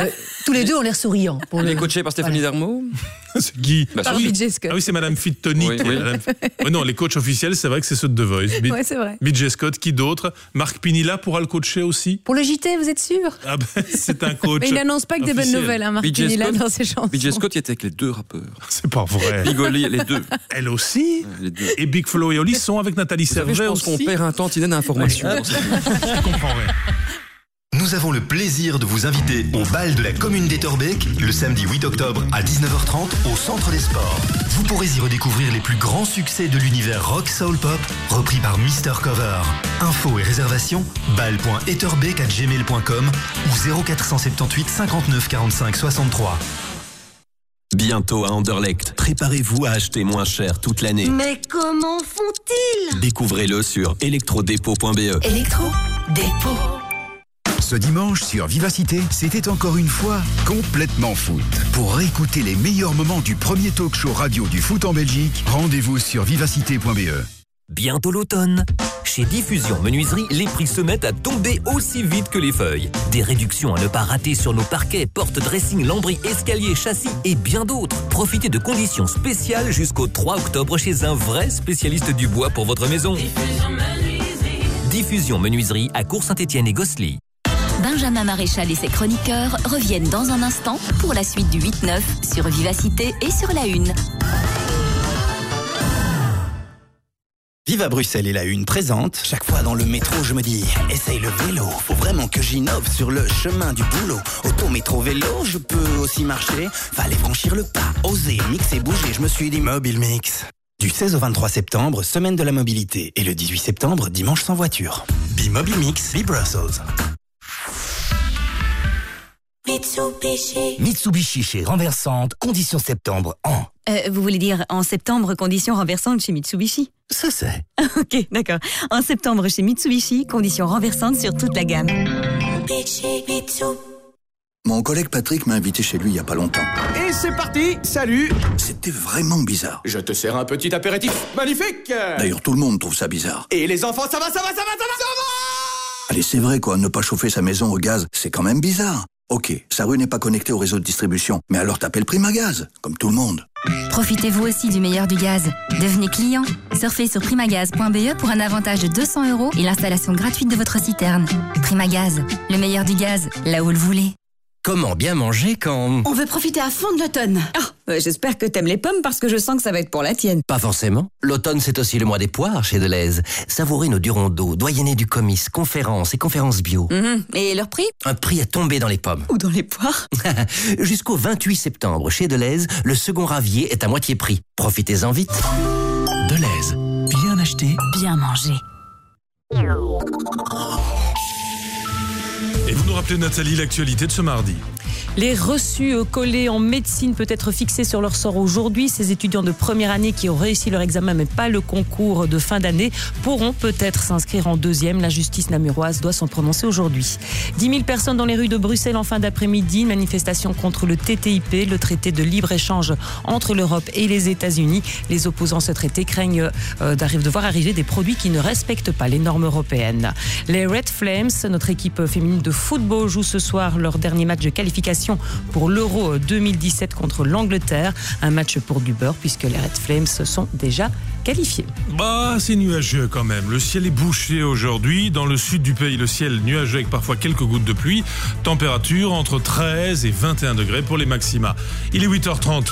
Tous les deux ont l'air souriants. Il est coaché par Stéphanie Darmot. C'est qui? Par BJ Scott. Ah oui, c'est Madame Fittoni. Oui. Non, les coachs officiels, c'est vrai que c'est ceux de The Voice. Ouais, c'est vrai. BJ Scott, qui d'autre? Marc Pinilla pourra le coacher aussi? Pour le JT, vous êtes sûr? Ah ben, c'est un coach. Mais il n'annonce pas que des bonnes nouvelles, hein, Marc Pinilla, dans ses chansons. BJ Scott, il était avec les deux rappeurs. C'est pas vrai. Big Oli, les deux. Elle aussi? Les deux. Et Big Flo et Oli sont avec Nathalie Servet aussi. Je pense qu'on perd un tantinet d'informations. Je comprends rien. Nous avons le plaisir de vous inviter au bal de la commune d'Etterbeek le samedi 8 octobre à 19h30 au Centre des Sports. Vous pourrez y redécouvrir les plus grands succès de l'univers rock soul pop repris par Mr. Cover. Infos et réservations bal.etterbeek@gmail.com ou 0478 59 45 63. Bientôt à Anderlecht, préparez-vous à acheter moins cher toute l'année. Mais comment font-ils? Découvrez-le sur electrodepot.be. Electrodepot. Ce dimanche sur Vivacité, c'était encore une fois complètement foot. Pour réécouter les meilleurs moments du premier talk show radio du foot en Belgique, rendez-vous sur vivacité.be. Bientôt l'automne. Chez Diffusion Menuiserie, les prix se mettent à tomber aussi vite que les feuilles. Des réductions à ne pas rater sur nos parquets, portes, dressing, lambris, escaliers, châssis et bien d'autres. Profitez de conditions spéciales jusqu'au 3 octobre chez un vrai spécialiste du bois pour votre maison. Diffusion Menuiserie à Cours-Saint-Étienne et Gosselies. Benjamin Maréchal et ses chroniqueurs reviennent dans un instant pour la suite du 8-9 sur Vivacité et sur La Une. Viva Bruxelles et La Une présente. Chaque fois dans le métro, je me dis, essaye le vélo. Faut vraiment que j'innove sur le chemin du boulot. Auto, métro, vélo, je peux aussi marcher. Fallait franchir le pas, oser, mixer, bouger. Je me suis dit Mobile Mix. Du 16 au 23 septembre, semaine de la mobilité. Et le 18 septembre, dimanche sans voiture. Be Mobile Mix, be Brussels. Mitsubishi chez Renversante, condition septembre en. Vous voulez dire en septembre, condition renversante chez Mitsubishi? Ça c'est. Ok, d'accord. En septembre chez Mitsubishi, condition renversante sur toute la gamme. Mon collègue Patrick m'a invité chez lui il y a pas longtemps. Et c'est parti, salut. C'était vraiment bizarre. Je te sers un petit apéritif magnifique. D'ailleurs, tout le monde trouve ça bizarre. Et les enfants, ça va. Allez, c'est vrai quoi, ne pas chauffer sa maison au gaz, c'est quand même bizarre. Ok, sa rue n'est pas connectée au réseau de distribution, mais alors t'appelles Primagaz, comme tout le monde. Profitez-vous aussi du meilleur du gaz. Devenez client. Surfez sur primagaz.be pour un avantage de 200 € et l'installation gratuite de votre citerne. Primagaz, le meilleur du gaz, là où le voulez. Comment bien manger quand... On veut profiter à fond de l'automne. J'espère que t'aimes les pommes parce que je sens que ça va être pour la tienne. Pas forcément. L'automne, c'est aussi le mois des poires chez Deleuze. Savourez nos durons d'eau, doyennés du comice, conférences et conférences bio. Et leur prix? Un prix à tomber dans les pommes. Ou dans les poires. Jusqu'au 28 septembre, chez Deleuze, le second ravier est à moitié prix. Profitez-en vite. Deleuze, bien acheté, bien mangé. Et vous nous rappelez, Nathalie, l'actualité de ce mardi. Les reçus collés en médecine peut être fixés sur leur sort aujourd'hui. Ces étudiants de première année qui ont réussi leur examen mais pas le concours de fin d'année pourront peut-être s'inscrire en deuxième. La justice namuroise doit s'en prononcer aujourd'hui. 10 000 personnes dans les rues de Bruxelles en fin d'après-midi. Une manifestation contre le TTIP, le traité de libre-échange entre l'Europe et les États-Unis. Les opposants à ce traité craignent de voir arriver des produits qui ne respectent pas les normes européennes. Les Red Flames, notre équipe féminine de football, joue ce soir leur dernier match de qualification pour l'Euro 2017 contre l'Angleterre. Un match pour du beurre puisque les Red Flames sont déjà qualifiés. C'est nuageux quand même. Le ciel est bouché aujourd'hui. Dans le sud du pays, le ciel nuageux avec parfois quelques gouttes de pluie. Température entre 13 et 21 degrés pour les maxima. Il est 8h30.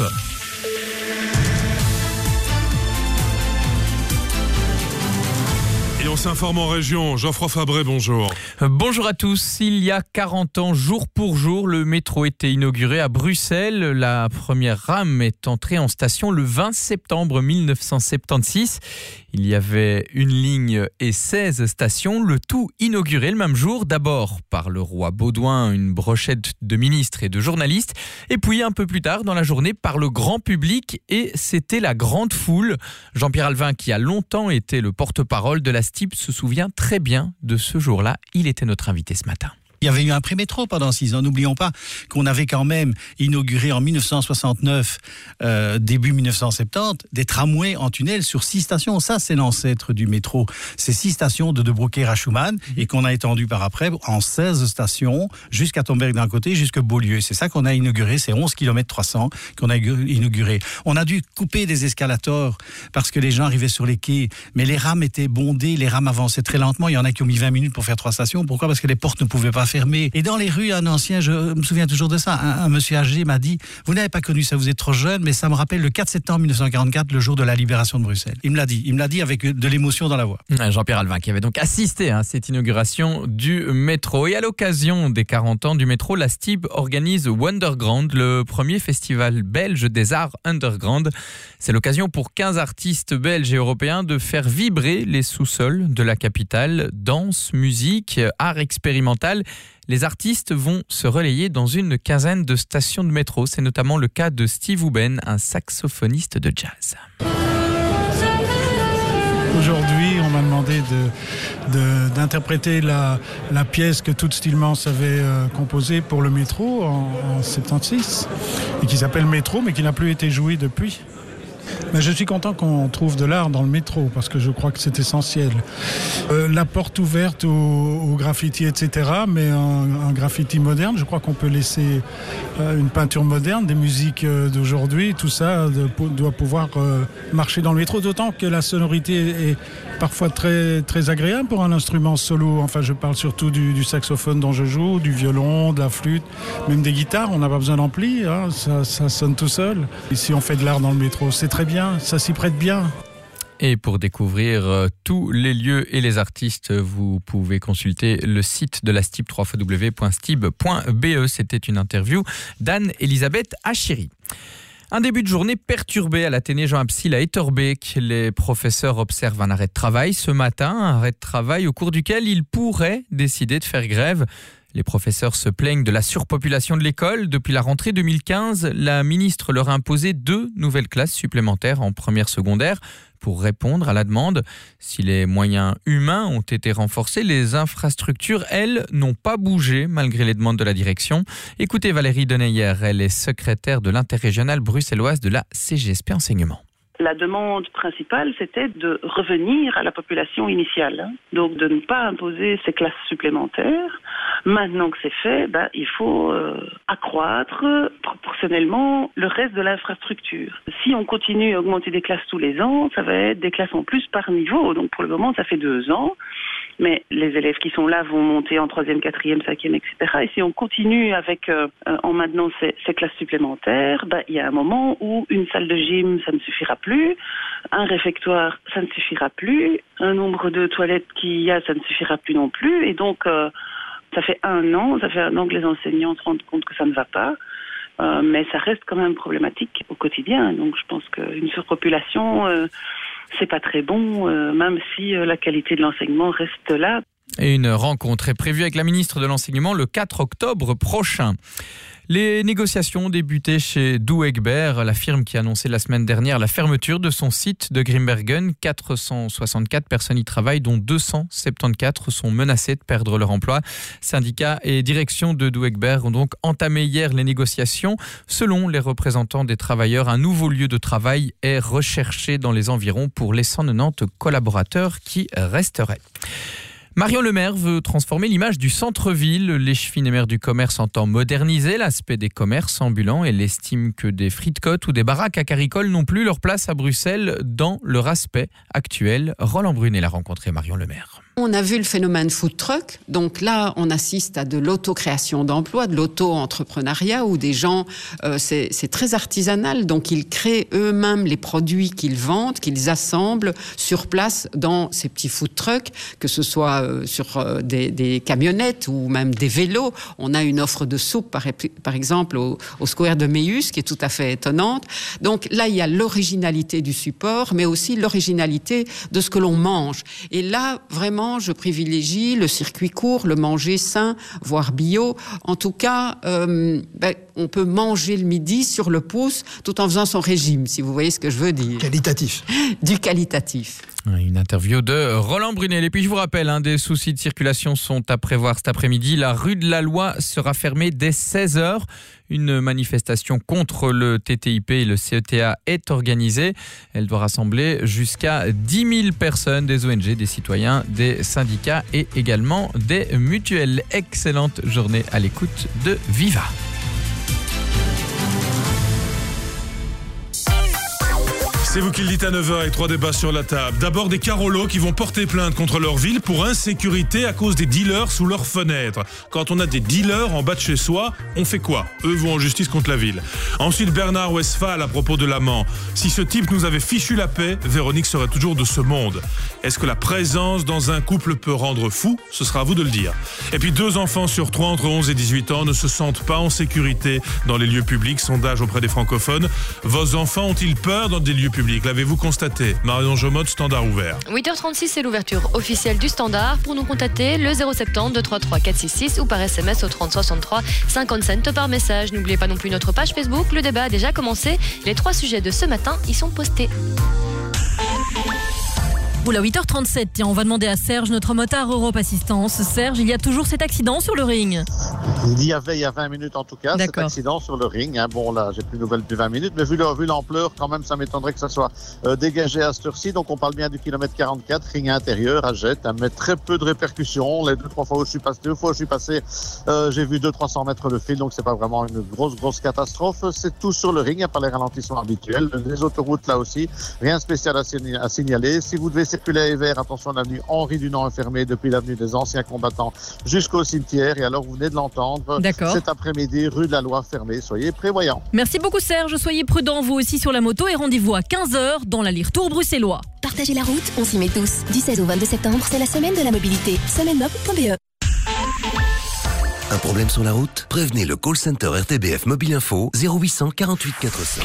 Et on s'informe en région. Geoffroy Fabré, bonjour. Bonjour à tous. Il y a 40 ans, jour pour jour, le métro était inauguré à Bruxelles. La première rame est entrée en station le 20 septembre 1976. Il y avait une ligne et 16 stations, le tout inauguré le même jour. D'abord par le roi Baudouin, une brochette de ministres et de journalistes. Et puis un peu plus tard dans la journée par le grand public. Et c'était la grande foule. Jean-Pierre Alvin, qui a longtemps été le porte-parole de la STIP, se souvient très bien de ce jour-là. Il était notre invité ce matin. Il y avait eu un prix métro pendant 6 ans. N'oublions pas qu'on avait quand même inauguré en 1969, début 1970, des tramways en tunnel sur 6 stations. Ça, c'est l'ancêtre du métro. C'est 6 stations de Broekère à Schuman et qu'on a étendu par après en 16 stations jusqu'à Tomberg d'un côté, jusqu'à Beaulieu. C'est ça qu'on a inauguré, c'est 11 km 300 qu'on a inauguré. On a dû couper des escalators parce que les gens arrivaient sur les quais, mais les rames étaient bondées, les rames avançaient très lentement. Il y en a qui ont mis 20 minutes pour faire 3 stations. Pourquoi ? Parce que les portes ne pouvaient pas fermer. Et dans les rues, un ancien, je me souviens toujours de ça, un monsieur âgé m'a dit « Vous n'avez pas connu ça, vous êtes trop jeune, mais ça me rappelle le 4 septembre 1944, le jour de la libération de Bruxelles. » Il me l'a dit avec de l'émotion dans la voix. Jean-Pierre Alvin qui avait donc assisté à cette inauguration du métro. Et à l'occasion des 40 ans du métro, la STIB organise Wonderground, le premier festival belge des arts underground. C'est l'occasion pour 15 artistes belges et européens de faire vibrer les sous-sols de la capitale. Danse, musique, art expérimental. Les artistes vont se relayer dans une quinzaine de stations de métro. C'est notamment le cas de Steve Houben, un saxophoniste de jazz. Aujourd'hui, on m'a demandé d'interpréter la pièce que Toots Thielemans avait composée pour le métro en 76 et qui s'appelle Métro, mais qui n'a plus été jouée depuis. Mais je suis content qu'on trouve de l'art dans le métro parce que je crois que c'est essentiel. La porte ouverte au graffiti, etc. Mais un graffiti moderne, je crois qu'on peut laisser une peinture moderne, des musiques d'aujourd'hui, tout ça doit pouvoir marcher dans le métro. D'autant que la sonorité est parfois très, très agréable pour un instrument solo. Enfin, je parle surtout du saxophone dont je joue, du violon, de la flûte, même des guitares. On n'a pas besoin d'ampli, hein, ça sonne tout seul. Ici, on fait de l'art dans le métro. C'est très bien, ça s'y prête bien. Et pour découvrir tous les lieux et les artistes, vous pouvez consulter le site de la STIB, www.stib.be. C'était une interview d'Anne-Elisabeth Achiri. Un début de journée perturbé à l'Athénée Jean Absil à Etterbeek. Les professeurs observent un arrêt de travail ce matin, un arrêt de travail au cours duquel ils pourraient décider de faire grève. Les professeurs se plaignent de la surpopulation de l'école. Depuis la rentrée 2015, la ministre leur a imposé 2 nouvelles classes supplémentaires en première secondaire pour répondre à la demande. Si les moyens humains ont été renforcés, les infrastructures, elles, n'ont pas bougé malgré les demandes de la direction. Écoutez Valérie Deneyer, elle est secrétaire de l'interrégionale bruxelloise de la CGSP Enseignement. La demande principale, c'était de revenir à la population initiale, donc de ne pas imposer ces classes supplémentaires. Maintenant que c'est fait, il faut accroître proportionnellement le reste de l'infrastructure. Si on continue à augmenter des classes tous les ans, ça va être des classes en plus par niveau. Donc pour le moment, ça fait 2 ans. Mais les élèves qui sont là vont monter en 3e, 4e, 5e, etc. Et si on continue avec en maintenant ces classes supplémentaires, il y a un moment où une salle de gym, ça ne suffira plus, un réfectoire, ça ne suffira plus, un nombre de toilettes qu'il y a, ça ne suffira plus non plus. Et donc, ça fait un an que les enseignants se rendent compte que ça ne va pas. Mais ça reste quand même problématique au quotidien. Donc, je pense qu'une surpopulation... c'est pas très bon, même si la qualité de l'enseignement reste là. Et une rencontre est prévue avec la ministre de l'Enseignement le 4 octobre prochain. Les négociations ont débuté chez Douwe-Egbert, la firme qui a annoncé la semaine dernière la fermeture de son site de Grimbergen. 464 personnes y travaillent, dont 274 sont menacées de perdre leur emploi. Syndicats et direction de Douwe-Egbert ont donc entamé hier les négociations. Selon les représentants des travailleurs, un nouveau lieu de travail est recherché dans les environs pour les 190 collaborateurs qui resteraient. Marion Lemaire veut transformer l'image du centre-ville. L'échevine et maire du commerce entend moderniser l'aspect des commerces ambulants. Elle estime que des frites-côtes ou des baraques à caricoles n'ont plus leur place à Bruxelles dans leur aspect actuel. Roland Brunet l'a rencontré, Marion Lemaire. On a vu le phénomène food truck. Donc là, on assiste à de l'auto-création d'emplois, de l'auto-entrepreneuriat où des gens, c'est très artisanal. Donc ils créent eux-mêmes les produits qu'ils vendent, qu'ils assemblent sur place dans ces petits food trucks, que ce soit sur des camionnettes ou même des vélos. On a une offre de soupe, par exemple, au Square de Meus, qui est tout à fait étonnante. Donc là, il y a l'originalité du support, mais aussi l'originalité de ce que l'on mange. Et là, vraiment, je privilégie le circuit court, le manger sain, voire bio. En tout cas, on peut manger le midi sur le pouce tout en faisant son régime, si vous voyez ce que je veux dire. Qualitatif. Du qualitatif. Une interview de Roland Brunel. Et puis je vous rappelle, des soucis de circulation sont à prévoir cet après-midi. La rue de la Loi sera fermée dès 16h. Une manifestation contre le TTIP et le CETA est organisée. Elle doit rassembler jusqu'à 10 000 personnes, des ONG, des citoyens, des syndicats et également des mutuelles. Excellente journée à l'écoute de Viva. C'est vous qui le dites à 9h avec 3 débats sur la table. D'abord, des Carolos qui vont porter plainte contre leur ville pour insécurité à cause des dealers sous leurs fenêtres. Quand on a des dealers en bas de chez soi, on fait quoi ? Eux vont en justice contre la ville. Ensuite, Bernard Westphal à propos de l'amant. Si ce type nous avait fichu la paix, Véronique serait toujours de ce monde. Est-ce que la présence dans un couple peut rendre fou ? Ce sera à vous de le dire. Et puis 2 enfants sur 3 entre 11 et 18 ans ne se sentent pas en sécurité dans les lieux publics. Sondage auprès des francophones. Vos enfants ont-ils peur dans des lieux publics ? L'avez-vous constaté ? Marion Jomotte, Standard ouvert. 8h36, c'est l'ouverture officielle du Standard. Pour nous contacter, le 070 233 466 ou par SMS au 30 63 50 cents par message. N'oubliez pas non plus notre page Facebook. Le débat a déjà commencé. Les 3 sujets de ce matin y sont postés. Oula, 8h37, tiens, on va demander à Serge, notre motard Europe Assistance. Serge, il y a toujours cet accident sur le ring ? Il y avait il y a 20 minutes en tout cas, cet accident sur le ring. Bon là, j'ai plus de nouvelles depuis 20 minutes, mais vu l'ampleur, quand même, ça m'étonnerait que ça soit dégagé à cette heure-ci. Donc on parle bien du kilomètre 44, ring intérieur, à Jette, mais très peu de répercussions. Les 2-3 fois où je suis passé, j'ai vu 200-300 mètres de fil, donc c'est pas vraiment une grosse catastrophe. C'est tout sur le ring, il n'y a pas les ralentissements habituels. Les autoroutes là aussi, rien de spécial à signaler. Si vous devez circuler à Evere, attention, l'avenue Henri Dunant est fermée depuis l'avenue des Anciens Combattants jusqu'au cimetière. Et alors, vous venez de l'entendre, cet après-midi, rue de la Loi fermée. Soyez prévoyants. Merci beaucoup Serge, soyez prudents vous aussi sur la moto et rendez-vous à 15h dans l'aller-retour bruxellois. Partagez la route, on s'y met tous. Du 16 au 22 septembre, c'est la semaine de la mobilité. Semainebob.be. Un problème sur la route ? Prévenez le call center RTBF Mobile Info 0800 48 400.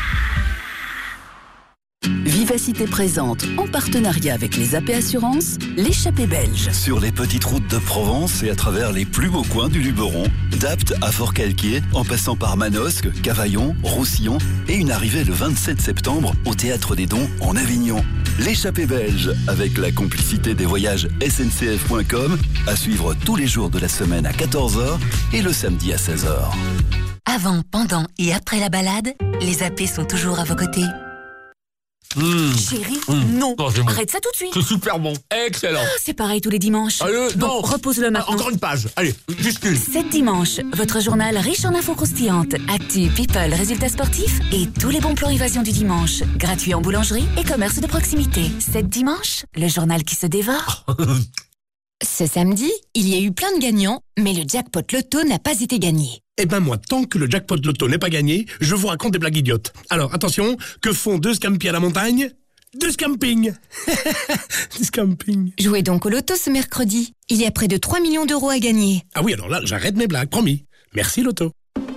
Vivacité présente, en partenariat avec les AP Assurances, l'échappée belge. Sur les petites routes de Provence et à travers les plus beaux coins du Luberon, d'Apt à Fort-Calquier, en passant par Manosque, Cavaillon, Roussillon et une arrivée le 27 septembre au Théâtre des Dons en Avignon. L'échappée belge, avec la complicité des voyages SNCF.com, à suivre tous les jours de la semaine à 14h et le samedi à 16h. Avant, pendant et après la balade, les AP sont toujours à vos côtés. Chérie, non. Arrête ça tout de suite. C'est super bon. Excellent. C'est pareil tous les dimanches. Non. Repose-le maintenant. Encore une page. Allez, juste une. 7 dimanches, votre journal riche en infos croustillantes, actu, people, résultats sportifs et tous les bons plans évasion du dimanche. Gratuit en boulangerie et commerce de proximité. 7 dimanches, le journal qui se dévore. Ce samedi, il y a eu plein de gagnants, mais le jackpot loto n'a pas été gagné. Eh ben moi, tant que le jackpot loto n'est pas gagné, je vous raconte des blagues idiotes. Alors, attention, que font 2 scampiers à la montagne ? 2 camping. Du camping. Jouez donc au loto ce mercredi. Il y a près de 3 millions d'euros à gagner. Ah oui, alors là, j'arrête mes blagues, promis. Merci loto.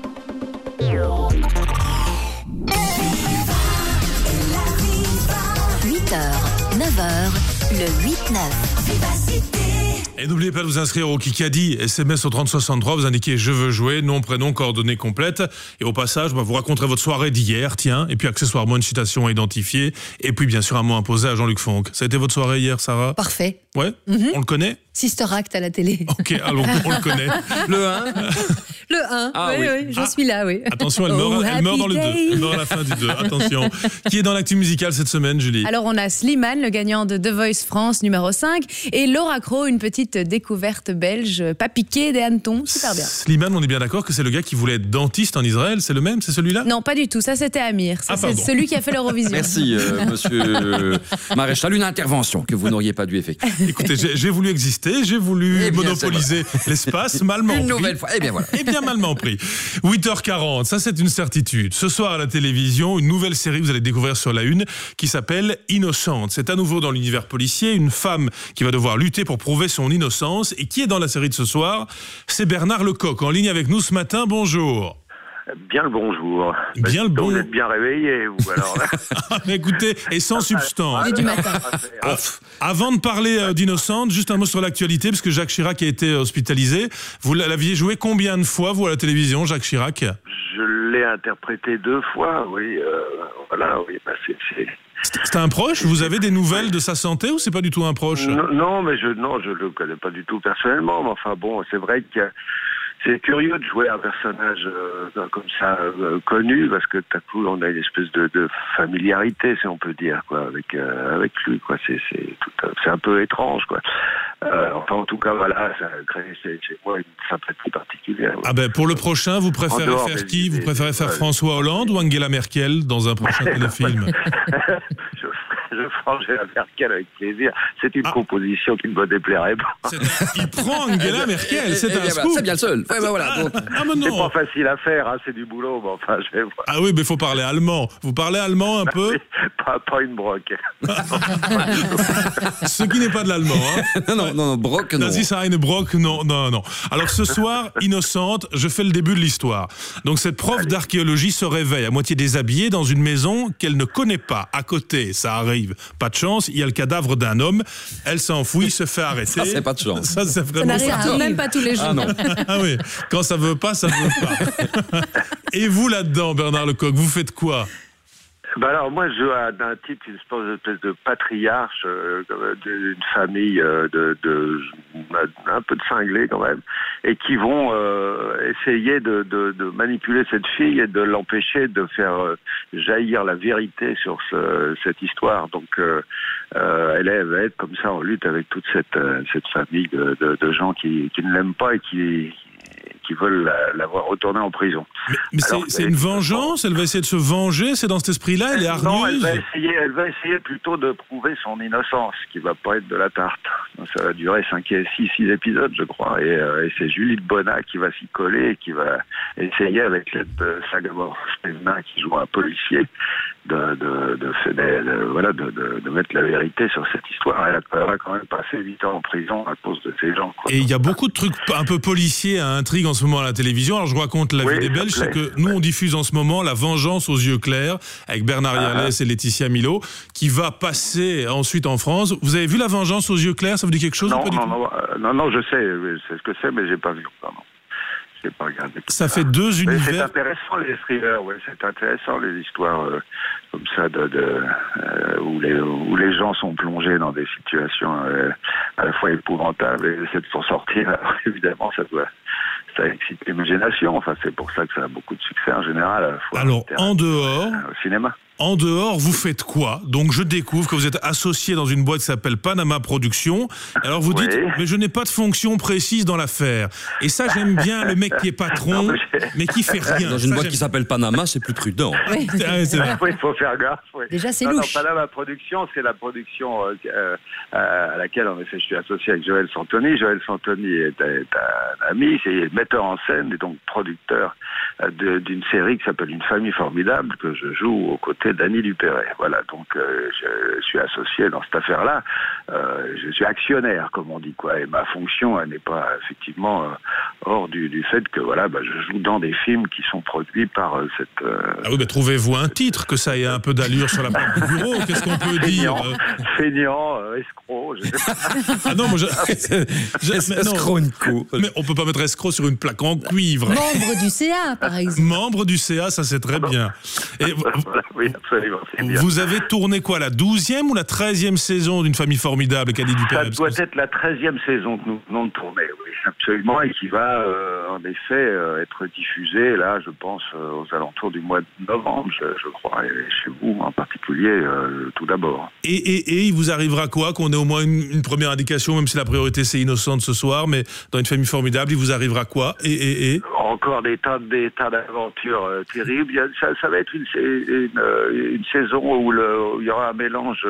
8h, 9h, le 8-9. Et n'oubliez pas de vous inscrire au Kikadi, SMS au 3063, vous indiquez « Je veux jouer », nom, prénom, coordonnées complètes. Et au passage, vous raconterez votre soirée d'hier, tiens, et puis accessoirement une citation à identifier, et puis bien sûr un mot imposé à Jean-Luc Fonck. Ça a été votre soirée hier, Sarah ? Parfait. Ouais, On le connaît ? Sister Act à la télé. Ok, alors on le connaît. Le 1 Le 1, oui, je suis là, oui. Attention, elle meurt dans le 2. Elle meurt à la fin du 2, attention. Qui est dans l'actu musicale cette semaine, Julie ? Alors on a Slimane, le gagnant de The Voice France numéro 5, et Laura Crow, une petite découverte belge, pas piquée des hannetons, super bien. Slimane, on est bien d'accord que c'est le gars qui voulait être dentiste en Israël, c'est le même, c'est celui-là ? Non, pas du tout, ça c'était Amir, ça c'est celui qui a fait l'Eurovision. Merci monsieur Maréchal, une intervention que vous n'auriez pas dû effectuer. Écoutez, j'ai voulu exister, j'ai voulu monopoliser l'espace, malement pris. Une nouvelle fois, bien voilà. Eh bien malement pris. 8h40, ça c'est une certitude. Ce soir à la télévision, une nouvelle série, vous allez découvrir sur la une, qui s'appelle Innocente. C'est à nouveau dans l'univers policier, une femme qui va devoir lutter pour prouver son innocence. Et qui est dans la série de ce soir ? C'est Bernard Lecoq, en ligne avec nous ce matin, bonjour. Bien le bonjour. Bien le bon. Vous êtes bien réveillé, vous, alors. Écoutez, et sans substance. Du matin. Avant de parler d'Innocente, juste un mot sur l'actualité, parce que Jacques Chirac a été hospitalisé. Vous l'aviez joué combien de fois, vous, à la télévision, Jacques Chirac? Je l'ai interprété 2 fois, oui. Voilà, oui. C'était un proche? Vous avez des nouvelles de sa santé ou c'est pas du tout un proche? Non, mais je le connais pas du tout personnellement. Mais enfin bon, c'est vrai que c'est curieux de jouer un personnage comme ça connu, parce que tout à coup on a une espèce de familiarité, si on peut dire, quoi, avec lui, quoi. C'est un peu étrange, quoi. Enfin, en tout cas, voilà, ça crée chez moi une sympathie particulière. Ouais. Ah ben, pour le prochain, vous préférez faire qui? Vous préférez faire François Hollande ou Angela Merkel dans un prochain téléfilm? Je ferai Angela Merkel avec plaisir. C'est une proposition qui ne me déplairait pas. Il prend Angela Merkel, c'est un scoop. C'est bien le seul. Ouais, voilà. C'est pas facile à faire, hein, c'est du boulot, mais enfin, je vais voir. Ah oui, mais il faut parler allemand. Vous parlez allemand un peu? Pas une broque. Ce qui n'est pas de l'allemand. Hein. Non, Brock, non. Das ist eine Brock, non. Alors ce soir, Innocente, je fais le début de l'histoire. Donc cette prof d'archéologie se réveille à moitié déshabillée dans une maison qu'elle ne connaît pas. À côté, ça arrive. Pas de chance, il y a le cadavre d'un homme. Elle s'enfuit, se fait arrêter. Ça, c'est pas de chance. Ça, c'est vraiment ça n'arrive même pas tous les jours. Ah non. Ah oui, quand ça veut pas, ça veut pas. Et vous là-dedans, Bernard Lecoq, vous faites quoi? Ben alors moi je joue d'un type, une espèce de patriarche d'une famille un peu de cinglés quand même, et qui vont essayer de manipuler cette fille et de l'empêcher de faire jaillir la vérité sur cette histoire. Donc elle va être comme ça en lutte avec toute cette famille de gens qui ne l'aiment pas et qui veulent la voir retourner en prison. Mais c'est une vengeance? Elle va essayer de se venger? C'est dans cet esprit-là? Elle est hargneuse? Non, elle va essayer plutôt de prouver son innocence, qui va pas être de la tarte. Ça va durer 6 épisodes, je crois. Et c'est Julie de Bonnat qui va s'y coller et qui va essayer, avec l'aide de Sagabor Stevna, qui joue un policier, de mettre la vérité sur cette histoire. Elle va quand même passer 8 ans en prison à cause de ces gens, quoi. Et il y a beaucoup de trucs un peu policiers à intrigue en ce moment à la télévision. Alors je vous raconte la vie des Belges, c'est que nous on diffuse en ce moment La Vengeance aux yeux clairs avec Bernard Yalès et Laetitia Milo, qui va passer ensuite en France. Vous avez vu La Vengeance aux yeux clairs? Ça vous dit quelque chose? Non, je sais ce que c'est, mais j'ai pas vu. Pardon. J'ai pas regardé. Ça fait 2 univers. C'est intéressant les thrillers, c'est intéressant les histoires comme ça où les gens sont plongés dans des situations à la fois épouvantables et essaient de s'en sortir. Alors, évidemment, ça excite l'imagination. Enfin, c'est pour ça que ça a beaucoup de succès en général. À la fois alors, en dehors, au cinéma. En dehors, vous faites quoi? Donc je découvre que vous êtes associé dans une boîte qui s'appelle Panama Productions. Alors vous dites, mais je n'ai pas de fonction précise dans l'affaire. Et ça, j'aime bien le mec qui est patron, mais qui fait rien. Dans une boîte qui s'appelle Panama, c'est plus prudent. Oui, il faut faire gaffe. Oui. Déjà, c'est louche. Panama Productions, c'est la production à laquelle, en effet, je suis associé avec Joël Santoni. Joël Santoni est un ami, c'est metteur en scène et donc producteur d'une série qui s'appelle Une famille formidable, que je joue aux côtés d'Annie Dupéret. Voilà, donc je suis associé dans cette affaire-là. Je suis actionnaire, comme on dit, quoi. Et ma fonction, elle n'est pas effectivement hors du fait que je joue dans des films qui sont produits par cette. Ah oui, mais trouvez-vous un titre que ça ait un peu d'allure sur la porte du bureau. Qu'est-ce qu'on peut dire? Feignant, escroc. Je sais pas. Ah non, moi escroc, mais on peut pas mettre escroc sur une plaque en cuivre. Membre du CA, par exemple. Membre du CA, ça c'est très bien. Et oui, absolument. Vous avez tourné quoi, la 12e ou la 13e saison d'Une famille formidable, Cali Dupéret? Ça doit être la 13e saison que nous venons de tourner, oui, absolument, et qui va en effet être diffusée, là, je pense, aux alentours du mois de novembre, je crois, et chez vous en particulier, tout d'abord. Et il vous arrivera quoi, qu'on ait au moins une première indication, même si la priorité c'est Innocente ce soir, mais dans Une famille formidable, il vous arrivera quoi? Encore des tas d'aventures terribles. Ça va être une saison où il y aura un mélange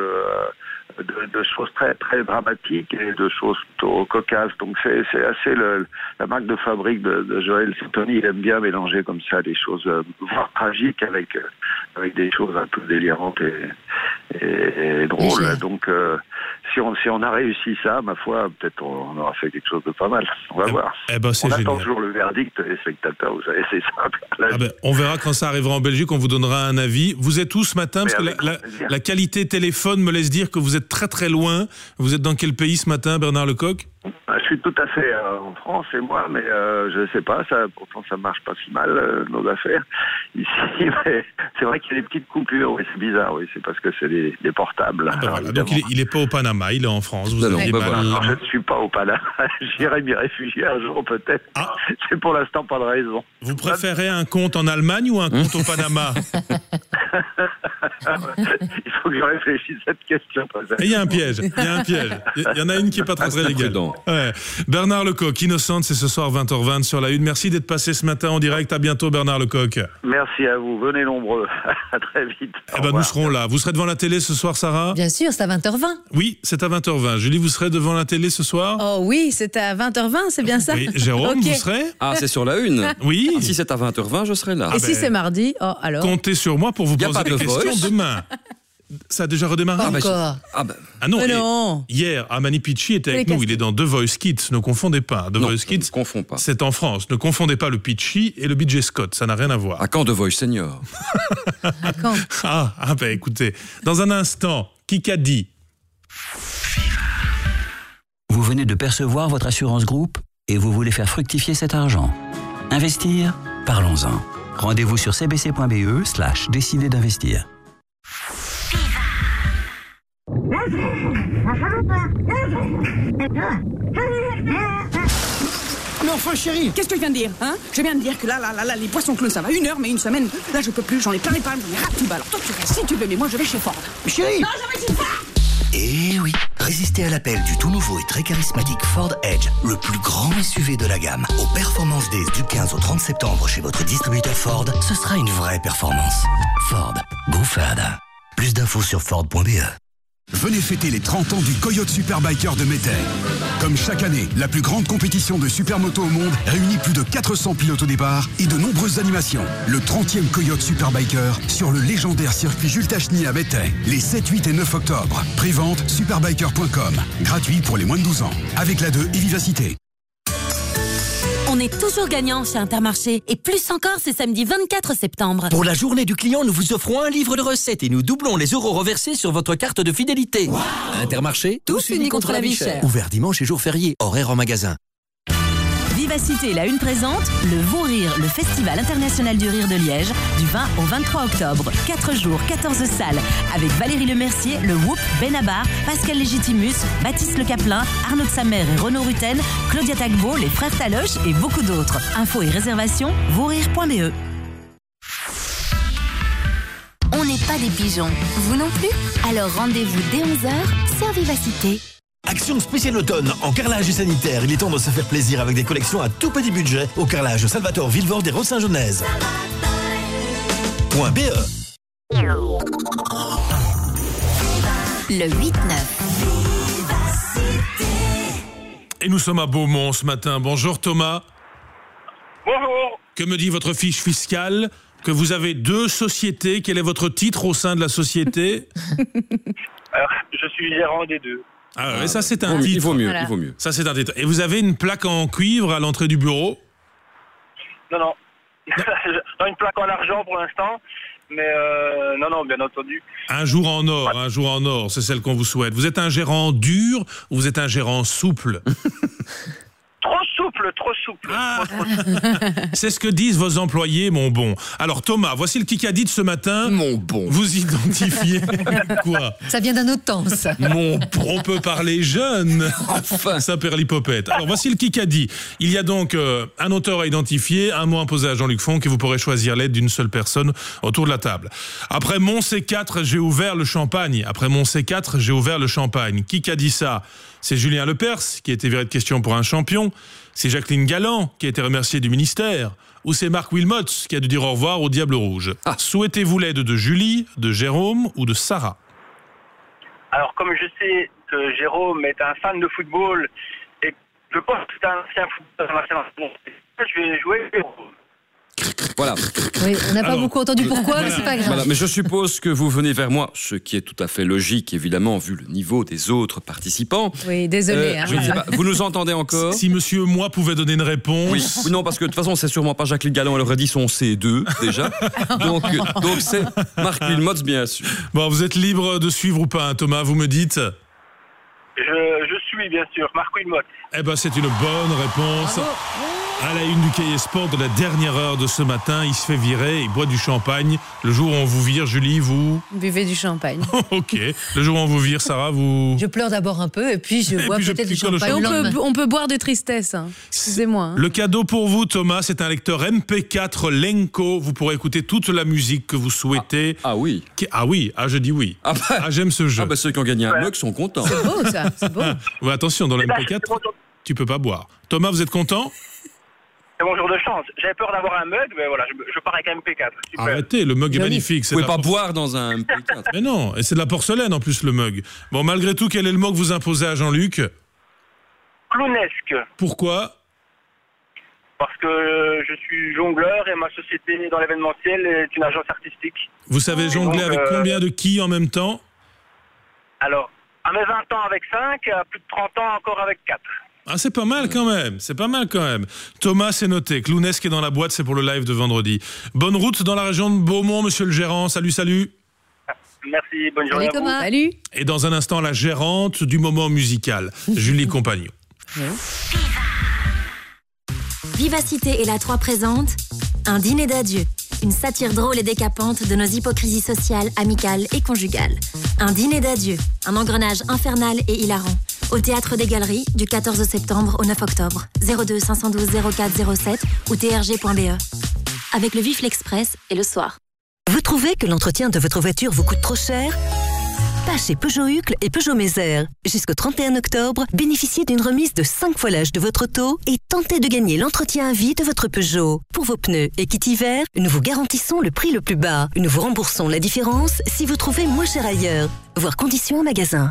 de choses très très dramatiques et de choses plutôt cocasses. Donc c'est assez la marque de fabrique de Joël Santoni. Il aime bien mélanger comme ça des choses voire tragiques avec des choses un peu délirantes et drôles. Donc si si on a réussi ça, ma foi, peut-être on aura fait quelque chose de pas mal. On va voir. Eh ben, c'est on attend génial. toujours le verdict, les spectateurs, vous savez, c'est simple. On verra quand ça arrivera en Belgique, on vous donnera un avis. Vous êtes où ce matin? Parce que la qualité téléphone me laisse dire que vous êtes très très loin. Vous êtes dans quel pays ce matin, Bernard Lecoq? Je suis tout à fait en France, et moi, mais je sais pas, pourtant ça marche pas si mal, nos affaires ici, mais c'est vrai qu'il y a des petites coupures, oui, c'est bizarre, oui, c'est parce que c'est des portables. Voilà. Donc il est pas au Panama, il est en France. Vous avez mal. Alors, je ne suis pas au Panama, j'irai m'y réfugier un jour peut-être. C'est pour l'instant pas de raison. Vous préférez un compte en Allemagne ou un compte au Panama? Il faut que je réfléchisse à cette question. Et il y a un piège, il y en a une qui est pas très légale. Ouais. Bernard Lecoq, Innocente, c'est ce soir 20h20 sur la Une. Merci d'être passé ce matin en direct. À bientôt, Bernard Lecoq. Merci à vous. Venez nombreux. À très vite. Nous serons là. Vous serez devant la télé ce soir, Sarah? Bien sûr, c'est à 20h20. Oui, c'est à 20h20. Julie, vous serez devant la télé ce soir? Oh oui, c'est à 20h20, c'est bien ça? Oui. Jérôme, vous serez? Ah, c'est sur la Une? Oui. Si c'est à 20h20, je serai là. Et si c'est mardi? Oh, alors? Comptez sur moi pour vous poser des questions demain. Ça a déjà redémarré? Non. Hier, Amani Pichi était avec nous. Il est dans The Voice Kids. Ne confondez pas. The Voice Kids, ne confond pas. C'est en France. Ne confondez pas le Pichi et le BJ Scott. Ça n'a rien à voir. À quand The Voice Senior? À quand? Écoutez, dans un instant, Kikadi. Vous venez de percevoir votre assurance groupe et vous voulez faire fructifier cet argent. Investir? Parlons-en. Rendez-vous sur cbc.be/décider d'investir. Mais enfin chérie, qu'est-ce que je viens de dire, hein? Je viens de dire que là, les poissons clous, ça va 1 heure, mais 1 semaine, là je peux plus, j'en ai plein les palmes, j'en ai ras tout bas. Alors toi tu restes si tu veux, mais moi je vais chez Ford. Mais chérie! Non, je vais chez Ford! Et oui, résistez à l'appel du tout nouveau et très charismatique Ford Edge, le plus grand SUV de la gamme. Aux Performance Days du 15 au 30 septembre chez votre distributeur Ford, ce sera une vraie performance. Ford, go further. Plus d'infos sur Ford.be. Venez fêter les 30 ans du Coyote Superbiker de Métais. Comme chaque année, la plus grande compétition de supermoto au monde réunit plus de 400 pilotes au départ et de nombreuses animations. Le 30e Coyote Superbiker sur le légendaire circuit Jules Tachny à Métais, les 7, 8 et 9 octobre. Prévente superbiker.com. Gratuit pour les moins de 12 ans. Avec la 2 et Vivacité. On est toujours gagnant chez Intermarché et plus encore ce samedi 24 septembre. Pour la journée du client, nous vous offrons un livre de recettes et nous doublons les euros reversés sur votre carte de fidélité. Wow. Intermarché, tous unis contre la vie chère. Ouvert dimanche et jours fériés, horaire en magasin. Vivacité, la Une présente le Vaux Rire, le Festival international du rire de Liège, du 20 au 23 octobre. 4 jours, 14 salles, avec Valérie Lemercier, le Whoop, Benabar, Pascal Légitimus, Baptiste Le Caplin, Arnaud de Samer et Renaud Rutten, Claudia Tagbo, les frères Taloche et beaucoup d'autres. Infos et réservations, vaurire.be. On n'est pas des pigeons, vous non plus? Alors rendez-vous dès 11h sur Vivacité. Action spéciale automne en carrelage et sanitaire. Il est temps de se faire plaisir avec des collections à tout petit budget au carrelage Salvatore Villevorde et Rossin-Genèse. .be. Le 8-9. Et nous sommes à Beaumont ce matin. Bonjour Thomas. Bonjour. Que me dit votre fiche fiscale? Que vous avez 2 sociétés. Quel est votre titre au sein de la société? Alors, je suis gérant des 2. Ah ouais, ça c'est un titre. Il vaut mieux, Voilà. il vaut mieux. Ça c'est un titre. Et vous avez une plaque en cuivre à l'entrée du bureau? Non. Non, une plaque en argent pour l'instant, mais non, bien entendu. Un jour en or, c'est celle qu'on vous souhaite. Vous êtes un gérant dur ou vous êtes un gérant souple? Trop souple. C'est ce que disent vos employés, mon bon. Alors Thomas, voici le Kikadi de ce matin. Mon bon. Vous identifiez quoi? Ça vient d'un autre temps, ça. Mon bon, on peut parler jeune. Enfin. Saint-Perlipopette. Alors voici le Kikadi. Il y a donc un auteur à identifier, un mot imposé à Jean-Luc Fonck et vous pourrez choisir l'aide d'une seule personne autour de la table. Après mon C4, j'ai ouvert le champagne. Après mon C4, j'ai ouvert le champagne. Qui a dit ça? C'est Julien Lepers qui a été viré de question pour un champion. C'est Jacqueline Galland qui a été remerciée du ministère. Ou c'est Marc Wilmots qui a dû dire au revoir au Diable Rouge. Souhaitez-vous l'aide de Julie, de Jérôme ou de Sarah? Alors, comme je sais que Jérôme est un fan de football et je pense que c'est un ancien footballeur, je vais jouer Jérôme. Voilà. Oui, on n'a pas beaucoup entendu pourquoi, mais c'est pas grave. Voilà, mais je suppose que vous venez vers moi, ce qui est tout à fait logique, évidemment, vu le niveau des autres participants. Oui, désolé. Je ne sais pas, vous nous entendez encore? Si monsieur moi pouvait donner une réponse. Oui, non, parce que de toute façon, c'est sûrement pas Jacqueline Galland, elle aurait dit son C2, déjà. donc c'est Marc Wilmots, bien sûr. Bon, vous êtes libre de suivre ou pas, hein, Thomas, vous me dites? Je suis, bien sûr, Marc Wilmots. Eh ben, c'est une bonne réponse. À la une du Cahier Sport de la dernière heure de ce matin, il se fait virer, il boit du champagne. Le jour où on vous vire, Julie, vous... Buvez du champagne. Ok. Le jour où on vous vire, Sarah, vous... Je pleure d'abord un peu et puis je bois peut-être du champagne. On peut boire de tristesse, hein. Excusez-moi. Hein. Le cadeau pour vous, Thomas, c'est un lecteur MP4 Lenko. Vous pourrez écouter toute la musique que vous souhaitez. Ah oui. Ah oui, je dis oui. J'aime ce jeu. Ah bah ceux qui ont gagné un mug sont contents. C'est beau ça, c'est beau. Ouais, attention, dans le MP4, tu peux pas boire. Thomas, vous êtes content? C'est mon jour de chance. J'avais peur d'avoir un mug, mais voilà, je pars avec un MP4. Super. Arrêtez, le mug est magnifique. Vous pouvez pas boire dans un MP4. Mais non, et c'est de la porcelaine en plus, le mug. Bon, malgré tout, quel est le mot que vous imposez à Jean-Luc? Clownesque. Pourquoi? Parce que je suis jongleur et ma société dans l'événementiel est une agence artistique. Vous savez jongler avec combien de qui en même temps? Alors, à mes 20 ans avec 5, à plus de 30 ans encore avec 4. Ah, c'est pas mal quand même, Thomas, c'est noté. Clownesque est dans la boîte, c'est pour le live de vendredi. Bonne route dans la région de Beaumont, monsieur le gérant. Salut. Merci, bonne journée à vous. Salut. Et dans un instant, la gérante du moment musical, Julie Compagnon. Vivacité et la 3 présente un dîner d'adieu. Une satire drôle et décapante de nos hypocrisies sociales, amicales et conjugales. Un dîner d'adieu, un engrenage infernal et hilarant. Au Théâtre des Galeries, du 14 septembre au 9 octobre. 02 512 04 07 ou trg.be. Avec le Vif l'Express et le soir. Vous trouvez que l'entretien de votre voiture vous coûte trop cher? Pas chez Peugeot Hucle et Peugeot Mézère. Jusqu'au 31 octobre, bénéficiez d'une remise de 5 fois l'âge de votre auto et tentez de gagner l'entretien à vie de votre Peugeot. Pour vos pneus et kit hiver, nous vous garantissons le prix le plus bas. Nous vous remboursons la différence si vous trouvez moins cher ailleurs. Voir conditions en magasin.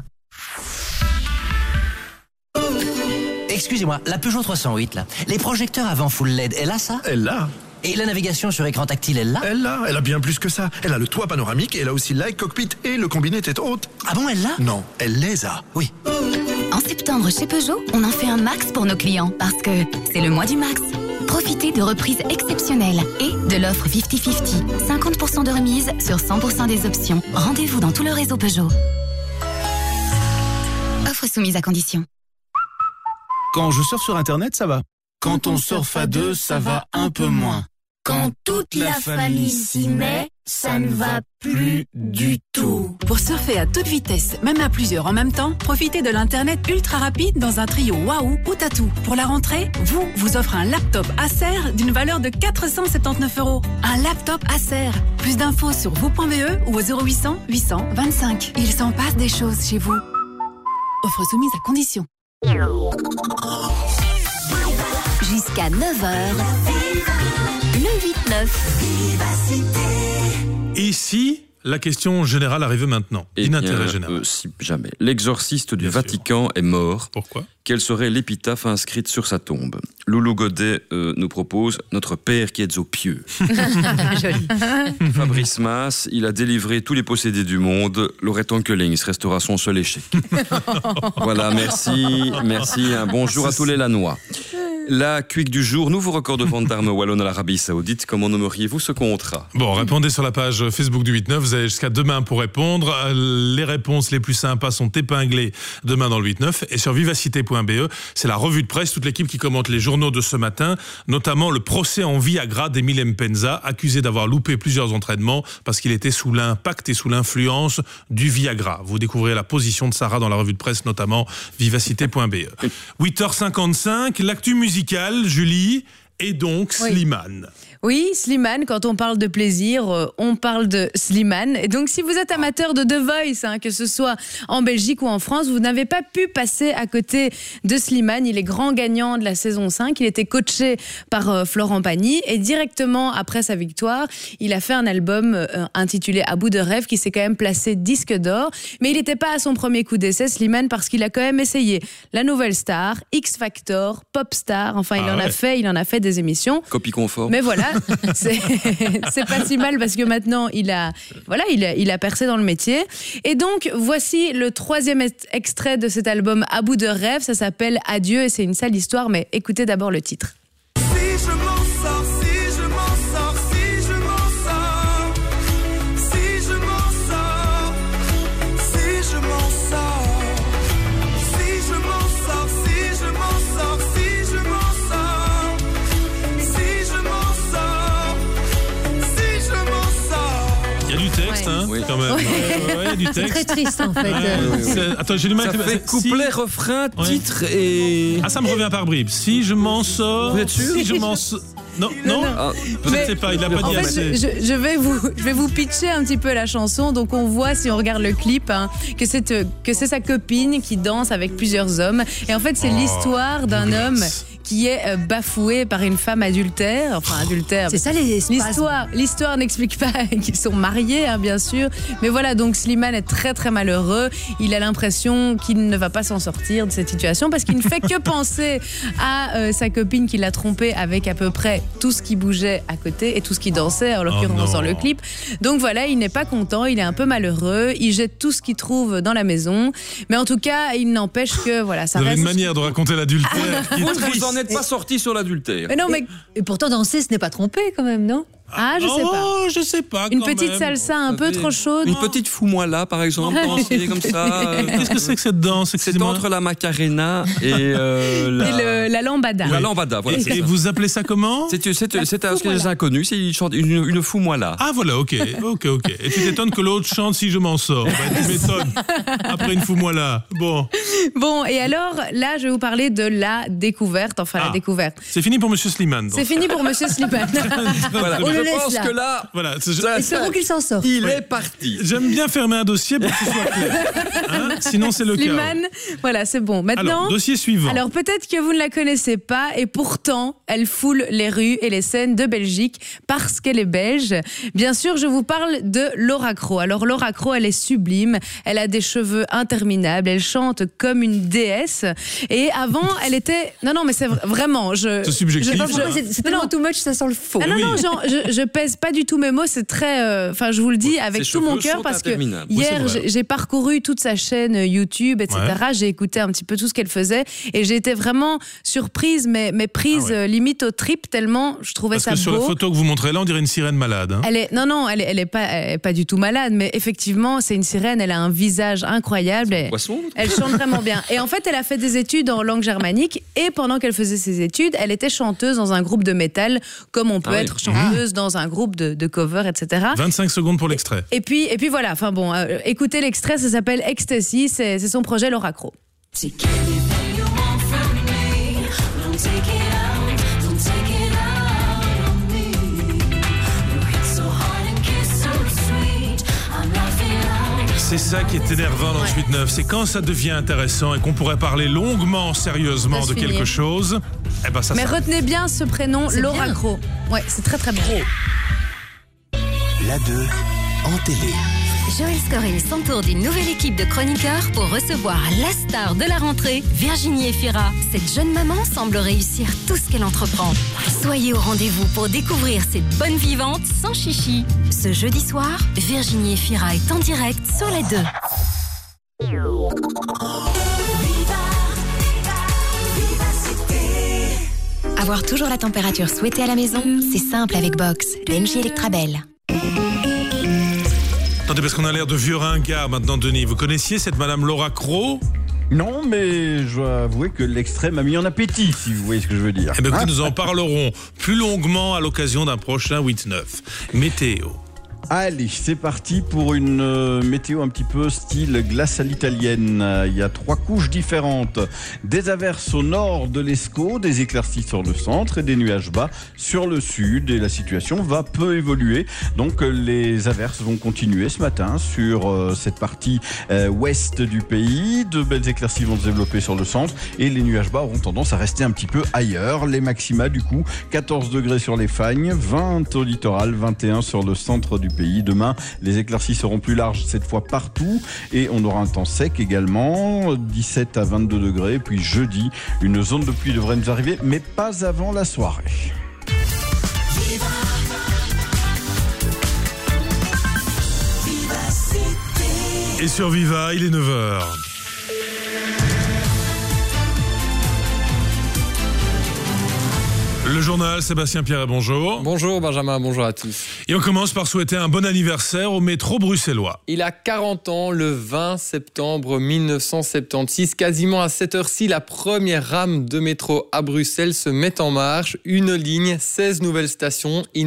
Excusez-moi, la Peugeot 308 là, les projecteurs avant full LED, elle a ça? Elle l'a. Et la navigation sur écran tactile, elle l'a? Elle a bien plus que ça. Elle a le toit panoramique, elle a aussi l'iCockpit et le combiné tête haute. Ah bon, elle l'a? Non, elle les a. Oui. En septembre, chez Peugeot, on en fait un max pour nos clients parce que c'est le mois du max. Profitez de reprises exceptionnelles et de l'offre 50-50. 50% de remise sur 100% des options. Rendez-vous dans tout le réseau Peugeot. Offre soumise à condition. Quand je surfe sur Internet, ça va. Quand on surfe à deux, ça va un peu moins. Quand toute la famille s'y met, ça ne va plus du tout. Pour surfer à toute vitesse, même à plusieurs en même temps, profitez de l'Internet ultra rapide dans un trio Wahoo ou Tatou. Pour la rentrée, vous offre un laptop Acer d'une valeur de 479 €. Un laptop Acer. Plus d'infos sur vous.be ou au 0800 800 25. Il s'en passe des choses chez vous. Offre soumise à condition. Jusqu'à 9h, le 8-9. Ici, la question générale arrive maintenant. D'intérêt général. Si jamais l'exorciste du Vatican est mort, pourquoi? Quelle serait l'épitaphe inscrite sur sa tombe? Loulou Godet nous propose « Notre Père qui êtes aux pieux ». Joli. Fabrice Mass, il a délivré tous les possédés du monde. Laurette Kehlings restera son seul échec. Voilà, merci. Un bonjour à tous les Lannois. La cuique du jour, nouveau record de vente d'armes wallonnes à l'Arabie Saoudite. Comment nommeriez-vous ce contrat? Bon, répondez sur la page Facebook du 8-9. Vous avez jusqu'à demain pour répondre. Les réponses les plus sympas sont épinglées demain dans le 8-9. Et sur vivacité.be, c'est la revue de presse. Toute l'équipe qui commente les journaux de ce matin, notamment le procès en Viagra d'Emile Mpenza, accusé d'avoir loupé plusieurs entraînements parce qu'il était sous l'impact et sous l'influence du Viagra. Vous découvrirez la position de Sarah dans la revue de presse, notamment vivacité.be. 8h55, l'actu musicale, Julie, et donc Slimane. Oui, Slimane, quand on parle de plaisir, on parle de Slimane. Et donc, si vous êtes amateur de The Voice, que ce soit en Belgique ou en France, vous n'avez pas pu passer à côté de Slimane. Il est grand gagnant de la saison 5. Il était coaché par Florent Pagny. Et directement après sa victoire, il a fait un album intitulé À bout de rêve, qui s'est quand même placé disque d'or. Mais il n'était pas à son premier coup d'essai, Slimane, parce qu'il a quand même essayé La Nouvelle Star, X Factor, Pop Star. Enfin, il en a fait des émissions. Copie conforme. Mais voilà. voilà, c'est pas si mal parce que maintenant il a percé dans le métier. Et donc voici le 3e extrait de cet album À bout de rêve. Ça s'appelle Adieu et c'est une sale histoire, mais écoutez d'abord le titre. Si je m'en sors, si je m'en sors, si je m'en sors, si je m'en sors, si je m'en sors, si je m'en sors, si je m'en sors, si je m'en sors, si je m'en sors, si je m'en sors. Il y a du texte, hein, quand même. Il y a du texte. C'est très triste, en fait. Attends, j'ai du mal. Ça fait couplet, refrain, titre et... Ah, ça me revient par bribes. Si je m'en sors... Vous êtes sûr? Si je m'en sors... Non. Ah, je ne sais pas, il n'a pas dit assez. Je vais vous pitcher un petit peu la chanson. Donc on voit, si on regarde le clip, hein, que c'est sa copine qui danse avec plusieurs hommes. Et en fait, c'est l'histoire d'un homme qui est bafoué par une femme adultère. Enfin, adultère. C'est ça l'histoire n'explique pas qu'ils sont mariés, hein, bien sûr. Mais voilà, donc Slimane est très très malheureux. Il a l'impression qu'il ne va pas s'en sortir de cette situation parce qu'il ne fait que penser à sa copine qui l'a trompé avec à peu près tout ce qui bougeait à côté et tout ce qui dansait, en l'occurrence dans le clip. Donc voilà, il n'est pas content, il est un peu malheureux, il jette tout ce qu'il trouve dans la maison. Mais en tout cas, il n'empêche que voilà, ça reste... Vous avez une manière de raconter l'adultère qui est triste. Vous n'en êtes pas sorti sur l'adultère. Mais non, mais... Et pourtant, danser, ce n'est pas tromper quand même, non? Ah, je sais pas. Oh, je sais pas. Une petite salsa un peu trop chaude. Une petite fous-moi-là, par exemple, danser comme ça. Qu'est-ce que c'est que cette danse? C'est entre la Macarena et la lambada. La lambada, voilà. Et vous appelez ça comment? C'est des inconnus, c'est une fous-moi-là. Ah voilà, ok. Et tu t'étonnes que l'autre chante Si je m'en sors. Tu m'étonnes. Après une fous-moi-là. Bon, et alors, là, je vais vous parler de la découverte. Enfin, la découverte. C'est fini pour Monsieur Slimane. C'est fini pour Monsieur Slimane. Voilà. On le Je pense laisse que là, voilà, espérons qu'il s'en sort. Il est parti. J'aime bien fermer un dossier pour que ce soit clair. Hein, sinon, c'est le cas. Slimane, voilà, c'est bon. Maintenant, alors, dossier suivant. Alors, peut-être que vous ne la connaissez pas, et pourtant, elle foule les rues et les scènes de Belgique parce qu'elle est belge. Bien sûr, je vous parle de Laura Cros. Alors, Laura Cros, elle est sublime. Elle a des cheveux interminables. Elle chante comme une déesse. Et avant, elle était... Non, mais c'est vraiment... C'est subjectif. C'est tellement too much, ça sent le faux. Ah, non, je pèse pas du tout mes mots, c'est très... Enfin, je vous le dis avec tout mon cœur parce que hier, j'ai parcouru toute sa chaîne YouTube, etc. Ouais. J'ai écouté un petit peu tout ce qu'elle faisait et j'ai été vraiment surprise, mais prise limite au trip tellement je trouvais ça beau. Parce que sur la photo que vous montrez là, on dirait une sirène malade. Hein. Elle est pas du tout malade, mais effectivement, c'est une sirène, elle a un visage incroyable. Elle chante vraiment bien. Et en fait, elle a fait des études en langue germanique et pendant qu'elle faisait ses études, elle était chanteuse dans un groupe de métal, comme on peut être chanteuse dans un groupe de cover, etc. 25 secondes pour l'extrait. Et puis voilà, enfin bon, écoutez l'extrait, ça s'appelle Ecstasy, c'est son projet Laura Cros. C'est ça qui est énervant dans le 8-9, c'est quand ça devient intéressant et qu'on pourrait parler longuement, sérieusement de quelque chose. Eh ben ça. Mais retenez bien ce prénom, Laura Cros. Ouais, c'est très très bien. La 2 en télé. Joël Scoring s'entoure d'une nouvelle équipe de chroniqueurs pour recevoir la star de la rentrée, Virginie Efira. Cette jeune maman semble réussir tout ce qu'elle entreprend. Soyez au rendez-vous pour découvrir cette bonne vivante sans chichi. Ce jeudi soir, Virginie Efira est en direct sur les 2. Avoir toujours la température souhaitée à la maison, c'est simple avec Box, d'Engie Electrabel. Attendez, parce qu'on a l'air de vieux ringards maintenant, Denis. Vous connaissiez cette Madame Laura Cros ? Non, mais je dois avouer que l'extrait m'a mis en appétit, si vous voyez ce que je veux dire. Eh bien, nous en parlerons plus longuement à l'occasion d'un prochain 8-9. Météo. Allez, c'est parti pour une météo un petit peu style glace à l'italienne. Il y a 3 couches différentes. Des averses au nord de l'Escaut, des éclaircies sur le centre et des nuages bas sur le sud. Et la situation va peu évoluer. Donc les averses vont continuer ce matin sur cette partie ouest du pays. De belles éclaircies vont se développer sur le centre et les nuages bas auront tendance à rester un petit peu ailleurs. Les maxima du coup, 14 degrés sur les Fagnes, 20 au littoral, 21 sur le centre du pays. Demain, les éclaircies seront plus larges cette fois partout et on aura un temps sec également, 17 à 22 degrés. Puis jeudi, une zone de pluie devrait nous arriver, mais pas avant la soirée. Et sur Viva, il est 9h. Le journal, Sébastien Pierret, bonjour. Bonjour Benjamin, bonjour à tous. Et on commence par souhaiter un bon anniversaire au métro bruxellois. Il a 40 ans, le 20 septembre 1976. Quasiment à cette heure-ci, la première rame de métro à Bruxelles se met en marche. Une ligne, 16 nouvelles stations.